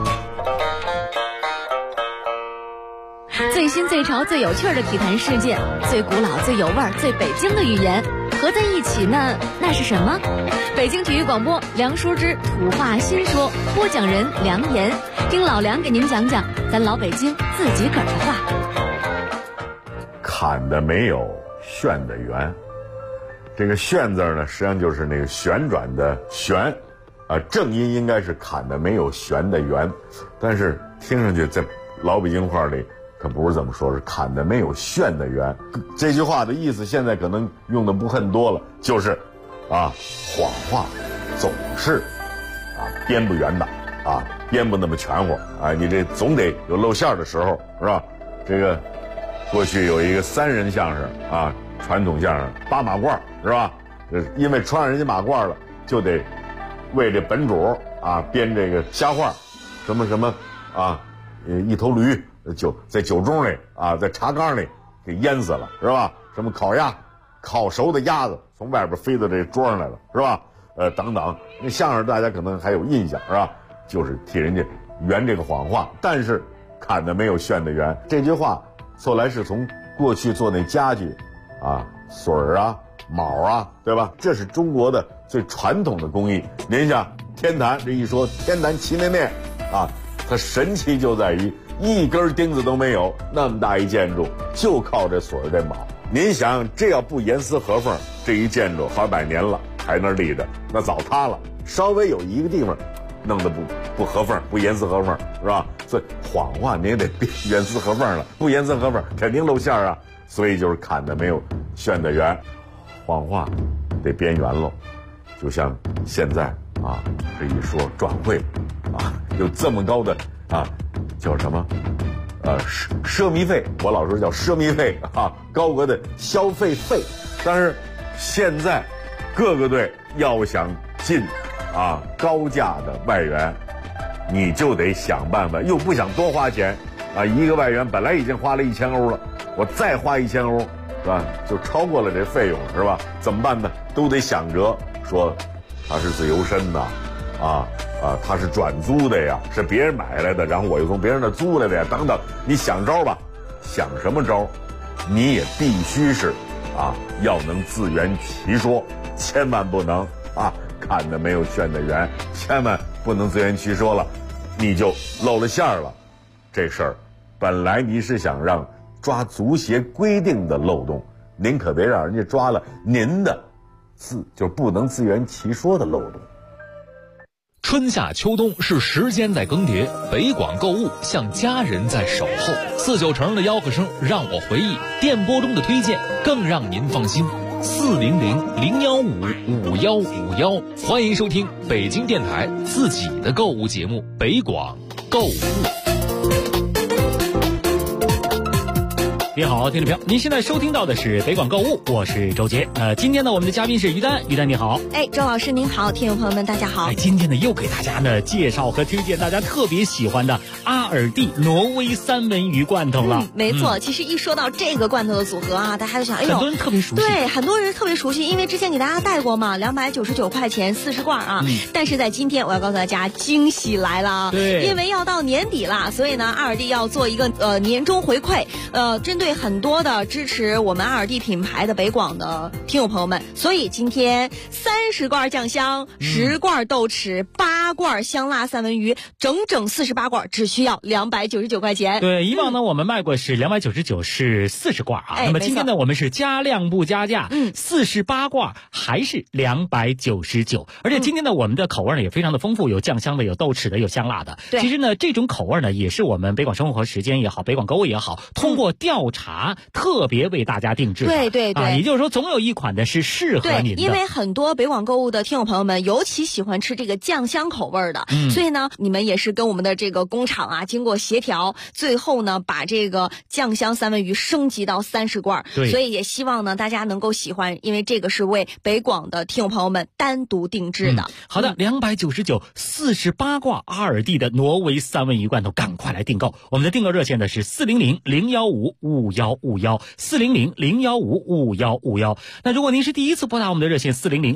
最新最潮最有趣的体坛事件，最古老最有味儿最北京的语言合在一起呢，那是什么？北京体育广播梁舒之土话新说，播讲人梁岩，听老梁给您讲讲咱老北京自己个儿的话。 砍的没有旋的圆，这个旋字呢实际上就是那个旋转的旋正音应该是砍的没有旋的圆，但是听上去在老北京话里可不是这么说，是砍的没有旋的圆。这句话的意思现在可能用的不很多了，就是谎话总是编不圆的编不那么全乎你这总得有露馅的时候，是吧？这个过去有一个3人相声传统相声扒马褂，是吧？因为穿上人家马褂了，就得为这本主编这个瞎话，什么什么一头驴就在酒盅里在茶缸里给淹死了，是吧？什么烤鸭，烤熟的鸭子从外边飞到这桌上来了，是吧？等等，那相声大家可能还有印象，是吧？就是替人家圆这个谎话，但是砍的没有旋的圆。这句话后来是从过去做那家具榫儿卯对吧？这是中国的最传统的工艺。您像天坛，这一说天坛祈年殿它神奇就在于一根钉子都没有，那么大一建筑就靠这榫儿这卯。您想，这要不严丝合缝，这一建筑好100年了还那立着，那早塌了。稍微有一个地方弄得不合缝，不严丝合缝，是吧？所以谎话您也得严丝合缝了，不严丝合缝肯定露馅啊。所以就是砍的没有旋的圆，谎话得编圆喽。就像现在这一说转会有这么高的叫什么奢靡费，我老说叫奢靡费高额的消费费。但是现在各个队要想进高价的外援，你就得想办法，又不想多花钱一个外援本来已经花了1000欧了，我再花1000欧是吧，就超过了这费用，是吧？怎么办呢？都得想辙，说他是自由身的他是转租的呀，是别人买来的，然后我又从别人那租来的呀，等等。你想招吧，想什么招？你也必须是要能自圆其说，千万不能砍的没有旋的圆，千万不能自圆其说了，你就露了馅了。这事儿本来你是想让抓足协规定的漏洞，您可别让人家抓了您的就不能自圆其说的漏洞。 春夏秋冬是时间在更迭，北广购物像家人在守候。490的吆喝声让我回忆，电波中的推荐更让您放心。400-015-5151，欢迎收听北京电台自己的购物节目《北广购物》。 您好，听众朋友，您现在收听到的是北广购物，我是周杰。今天呢，我们的嘉宾是于丹，于丹你好。 周老师您好，听众朋友们大家好。 今天呢又给大家呢介绍和推荐大家特别喜欢的阿尔蒂挪威三文鱼罐头了。 没错，其实一说到这个罐头的组合啊，大家就想， 很多人特别熟悉。 对，很多人特别熟悉，因为之前给大家带过嘛，299块钱40罐啊。但是在今天我要告诉大家，惊喜来了。 对， 因为要到年底了，所以呢，阿尔蒂要做一个年终回馈，针对很多的支持我们阿尔蒂品牌的北广的听友朋友们，所以今天30罐酱香、10罐豆豉、8罐香辣三文鱼，整整48罐，只需要299块钱。 对，以往呢我们卖过是299是40罐啊，那么今天呢我们是加量不加价，48罐还是299，而且今天呢我们的口味呢也非常的丰富，有酱香的，有豆豉的，有香辣的。 对， 其实呢这种口味呢也是我们北广生活时间也好，北广购物也好，通过调查特别为大家定制的。 对对对， 也就是说总有一款的是适合您的。 对，因为很多北广购物的听友朋友们尤其喜欢吃这个酱香口味的，所以呢你们也是跟我们的这个工厂啊经过协调，最后呢把这个酱香三文鱼升级到30罐。 对， 所以也希望呢大家能够喜欢，因为这个是为北广的听友朋友们单独定制的。 好的，299 48罐阿尔蒂的挪威三文鱼罐头，赶快来订购。我们的订购热线呢是400-015-5151 400-015-5151。那如果您是第一次拨打我们的热线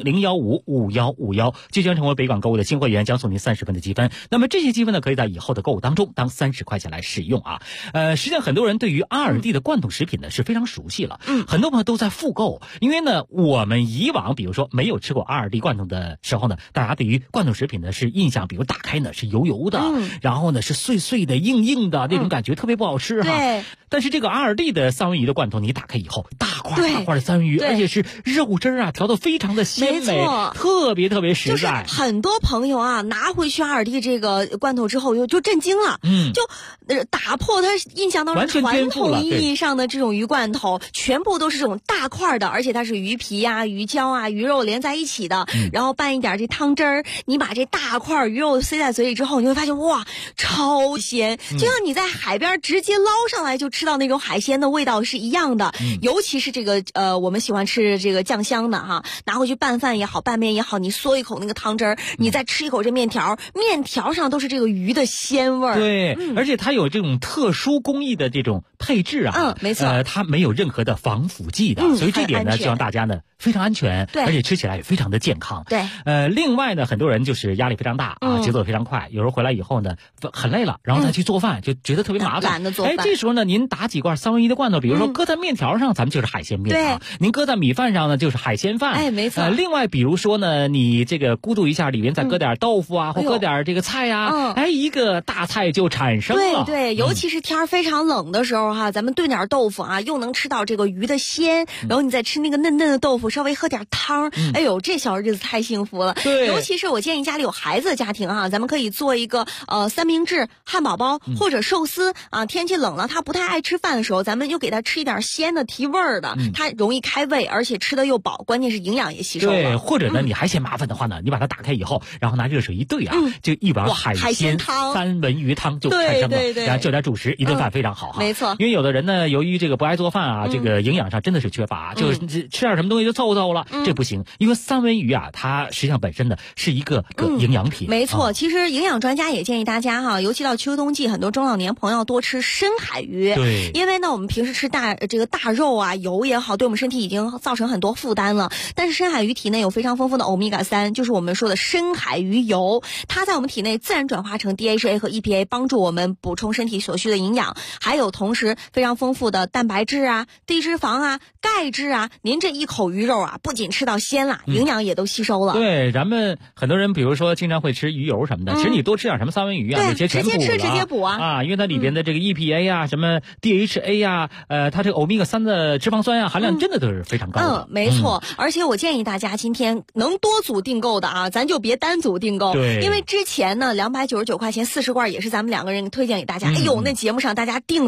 400-015-5151，就将成为北广购物的新会员，将送您30分的积分。那么这些积分呢，可以在以后的购物当中当30块钱来使用啊。实际上很多人对于阿尔蒂的罐头食品呢是非常熟悉了，很多朋友都在复购，因为呢我们以往比如说没有吃过阿尔蒂罐头的时候呢，大家对于罐头食品呢是印象，比如打开呢是油油的，然后呢是碎碎的、硬硬的那种感觉，特别不好吃哈。 对。 但是这个阿尔蒂的三文鱼的罐头，你打开以后，大块的三文鱼，而且是肉汁啊调得非常的鲜美，特别特别实在。 就是很多朋友啊拿回去阿尔蒂这个罐头之后就震惊了，就打破他印象当中传统意义上的这种鱼罐头，全部都是这种大块的，而且它是鱼皮啊、鱼胶啊、鱼肉连在一起的，然后拌一点这汤汁儿，你把这大块鱼肉塞在嘴里之后，你会发现哇，超鲜，就像你在海边直接捞上来就吃到那种海鲜的味道是一样的。尤其是这个我们喜欢吃这个酱香的哈，拿回去拌饭也好，拌面也好，你嗦一口那个汤汁儿，你再吃一口这面条，面条上都是这个鱼的鲜味儿。 对，而且它有这种特殊工艺的这种配置啊， 没错， 它没有任何的防腐剂的，所以这点呢，希望大家呢非常安全， 对， 而且吃起来也非常的健康。 对， 另外呢，很多人就是压力非常大啊，节奏非常快，有时候回来以后呢很累了，然后再去做饭，就觉得特别麻烦， 懒得做饭。 这时候呢，您打几罐三文鱼的罐头，比如说搁在面条上，咱们就是海鲜面啊；您搁在米饭上呢，就是海鲜饭。 没错。 另外，比如说呢，你这个咕嘟一下，里面再搁点豆腐啊，或搁点这个菜啊，一个大菜就产生了。 对，尤其是天非常冷的时候哈，咱们炖点豆腐啊，又能吃到这个鱼的鲜，然后你再吃那个嫩嫩的豆腐，稍微喝点汤，哎呦，这小日子太幸福了。 对， 尤其是我建议家里有孩子的家庭哈，咱们可以做一个三明治、汉堡包或者寿司啊。天气冷了，他不太爱吃饭的时候，咱们就给他吃一点鲜的提味儿的，它容易开胃，而且吃的又饱，关键是营养也吸收了。 对，或者呢，你还嫌麻烦的话呢，你把它打开以后，然后拿热水一兑啊，就一碗海鲜汤、三文鱼汤就产生了，然后就点主食，一顿饭非常好哈。 没错， 因为有的人呢，由于这个不爱做饭啊，这个营养上真的是缺乏，就吃点什么东西就凑凑了，这不行。因为三文鱼啊，它实际上本身呢是一个营养品。 没错，其实营养专家也建议大家哈，尤其到秋冬季，很多中老年朋友多吃深海鱼。 对， 因为呢，我们平时吃大肉啊、油也好，对我们身体已经造成很多负担了。但是深海鱼体内有非常丰富的欧米伽3，就是我们说的深海鱼油，它在我们体内自然转化成 DHA 和 EPA， 帮助我们补充身体所需的营养。还有同时非常丰富的蛋白质啊、低脂肪啊、钙质啊。您这一口鱼肉啊，不仅吃到鲜了，营养也都吸收了。 对，咱们很多人比如说经常会吃鱼油什么的，其实你多吃点什么三文鱼啊，那些全补了， 直接补啊， 因为它里边的这个 EPA 啊、什么 DHA 啊，它这个欧米伽3的脂肪酸啊含量真的都是非常高的。 没错，而且我建议大家今天能多组订购的啊，咱就别单组订购。 对， 因为之前呢299块钱40罐也是咱们2个人推荐给大家，哎呦，那节目上大家订的特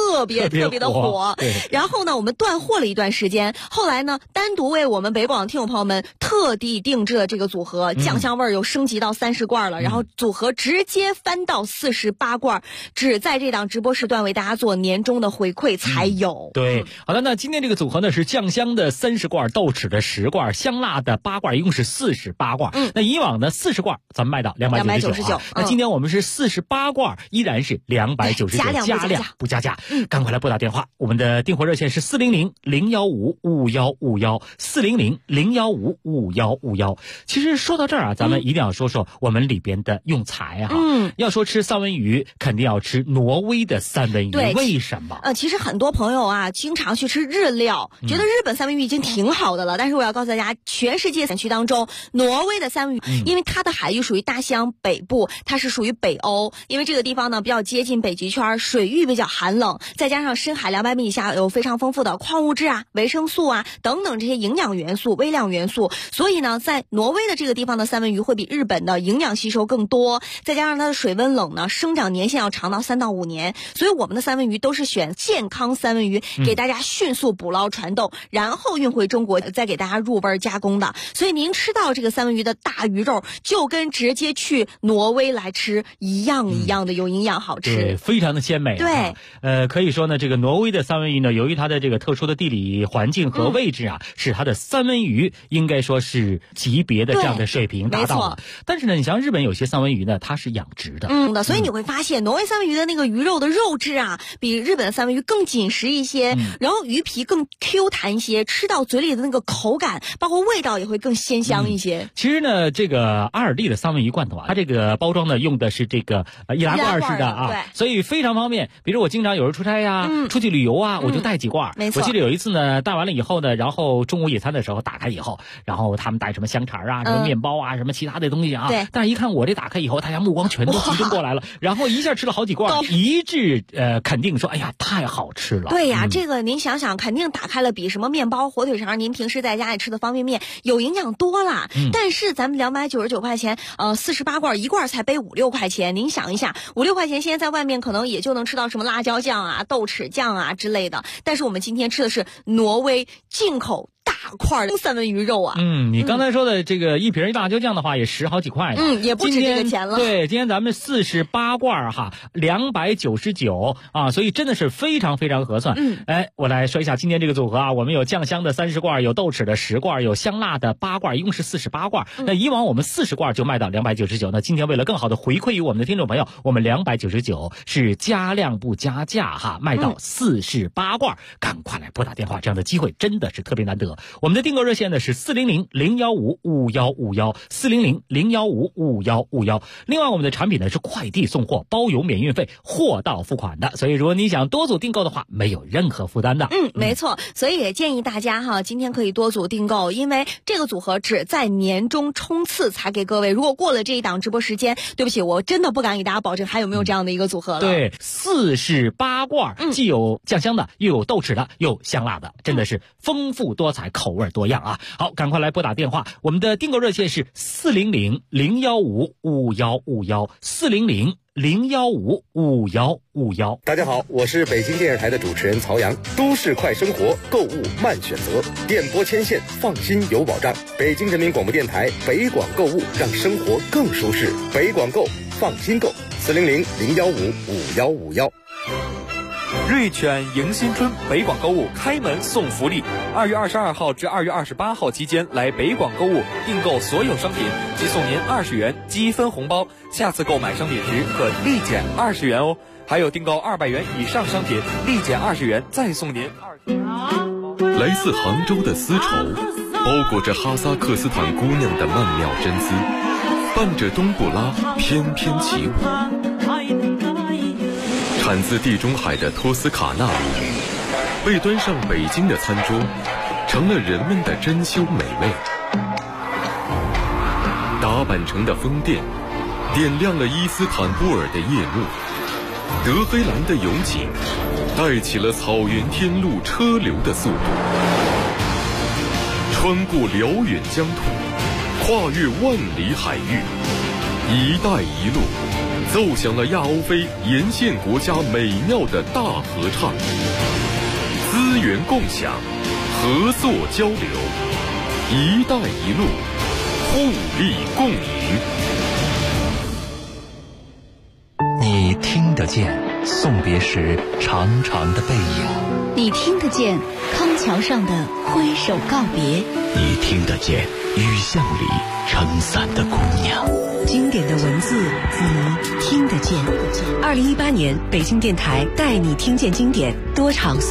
特别的火。然后呢，我们断货了一段时间，后来呢，单独为我们北广听友朋友们特地定制了这个组合，酱香味又升级到30罐了，然后组合直接翻到48罐，只在这档直播时段为大家做年终的回馈才有。 对，好的，那今天这个组合呢是酱香的30罐，豆豉的10罐，香辣的8罐，一共是48罐。那以往呢40罐咱们卖到299，那今天我们是48罐，依然是299，加量不加价。赶快来拨打电话，我们的订货热线是400-015-5151，400-015-5151。其实说到这儿啊，咱们一定要说说我们里边的用材啊。要说吃三文鱼，肯定要吃挪威的三文鱼。 对， 为什么？ 其实很多朋友啊，经常去吃日料，觉得日本三文鱼已经挺好的了。但是我要告诉大家，全世界产区当中，挪威的三文鱼，因为它的海域属于大西洋北部，它是属于北欧，因为这个地方呢比较接近北极圈，水域比较寒冷，再加上深海200米以下有非常丰富的矿物质啊、维生素啊等等这些营养元素、微量元素，所以呢，在挪威的这个地方的三文鱼会比日本的营养吸收更多，再加上它的水温冷呢，生长年限要长到3到5年，所以我们的三文鱼都是选健康三文鱼，给大家迅速捕捞传豆，然后运回中国，再给大家入味加工的。所以您吃到这个三文鱼的大鱼肉，就跟直接去挪威来吃一样的有营养好吃， 对，非常的鲜美。 对， 可以说呢，这个挪威的三文鱼呢，由于它的这个特殊的地理环境和位置啊，使它的三文鱼应该说是级别的这样的水平达到了。但是呢，你像日本有些三文鱼呢，它是养殖的， 所以你会发现挪威三文鱼的那个鱼肉的肉质啊，比日本的三文鱼更紧实一些，然后鱼皮更 Q 弹一些，吃到嘴里的那个口感，包括味道也会更鲜香一些。 其实呢，这个阿尔蒂的三文鱼罐头啊，它这个包装呢用的是这个易拉罐式的啊，所以非常方便。比如我经常有时候出差呀、出去旅游啊，我就带几罐。 没错。 我记得有一次呢，带完了以后呢，然后中午野餐的时候打开以后，然后他们带什么香肠啊、什么面包啊、什么其他的东西啊。 对。 但是一看我这打开以后，大家目光全都集中过来了，然后一下吃了好几罐，一致肯定说，哎呀，太好吃了。 对呀，这个您想想，肯定打开了比什么面包、火腿肠，您平时在家里吃的方便面有营养多了。但是咱们299块钱，48罐，一罐才背5、6块钱。您想一下，5、6块钱现在在外面可能也就能吃到什么辣椒酱啊、豆豉酱啊之类的。但是我们今天吃的是挪威进口大块的三文鱼肉啊。 你刚才说的这个一瓶辣椒酱的话，也10好几块呢。 也不止这个钱了。 对，今天咱们48罐哈，299啊，所以真的是非常非常合算。我来说一下今天这个组合啊，我们有酱香的30罐，有豆豉的10罐，有香辣的8罐，一共是48罐。那以往我们40罐就卖到299，那今天为了更好的回馈于我们的听众朋友，我们299是加量不加价哈，卖到48罐，赶快来拨打电话，这样的机会真的是特别难得。我们的订购热线呢是400-015-5151，400-015-5151。另外我们的产品呢是快递送货，包邮免运费，货到付款的，所以如果你想多组订购的话，没有任何负担的。 没错，所以也建议大家哈，今天可以多组订购，因为这个组合只在年终冲刺才给各位，如果过了这一档直播时间，对不起，我真的不敢给大家保证还有没有这样的一个组合了。 对，48罐，既有酱香的，又有豆豉的，又有香辣的，真的是丰富多彩，口味多样啊！好，赶快来拨打电话，我们的订购热线是400-015-5151，400-015-5151。 大家好，我是北京电视台的主持人曹阳。都市快生活，购物慢选择，电波牵线，放心有保障。北京人民广播电台北广购物，让生活更舒适。北广购，放心购，400-015-5151。 瑞犬迎新春北广购物开门送福利，2月22号至2月28号期间来北广购物订购所有商品，即送您20元积分红包，下次购买商品时可立减20元哦。还有订购200元以上商品，立减20元再送您来自杭州的丝绸，包裹着哈萨克斯坦姑娘的曼妙真丝，伴着冬不拉翩翩起舞。产自地中海的托斯卡纳米，被端上北京的餐桌，成了人们的珍馐美味。打扮成的风电，点亮了伊斯坦布尔的夜幕。德黑兰的勇景，带起了草原天路车流的速度。穿过辽远疆土，跨越万里海域，一带一路， 奏响了亚欧非沿线国家美妙的大合唱。资源共享，合作交流，一带一路，互利共赢。 你听得见送别时长长的背影， 你听得见康桥上的挥手告别， 你听得见雨巷里撑伞的姑娘。 经典的文字，你听得见。2018年北京电台带你听见经典多场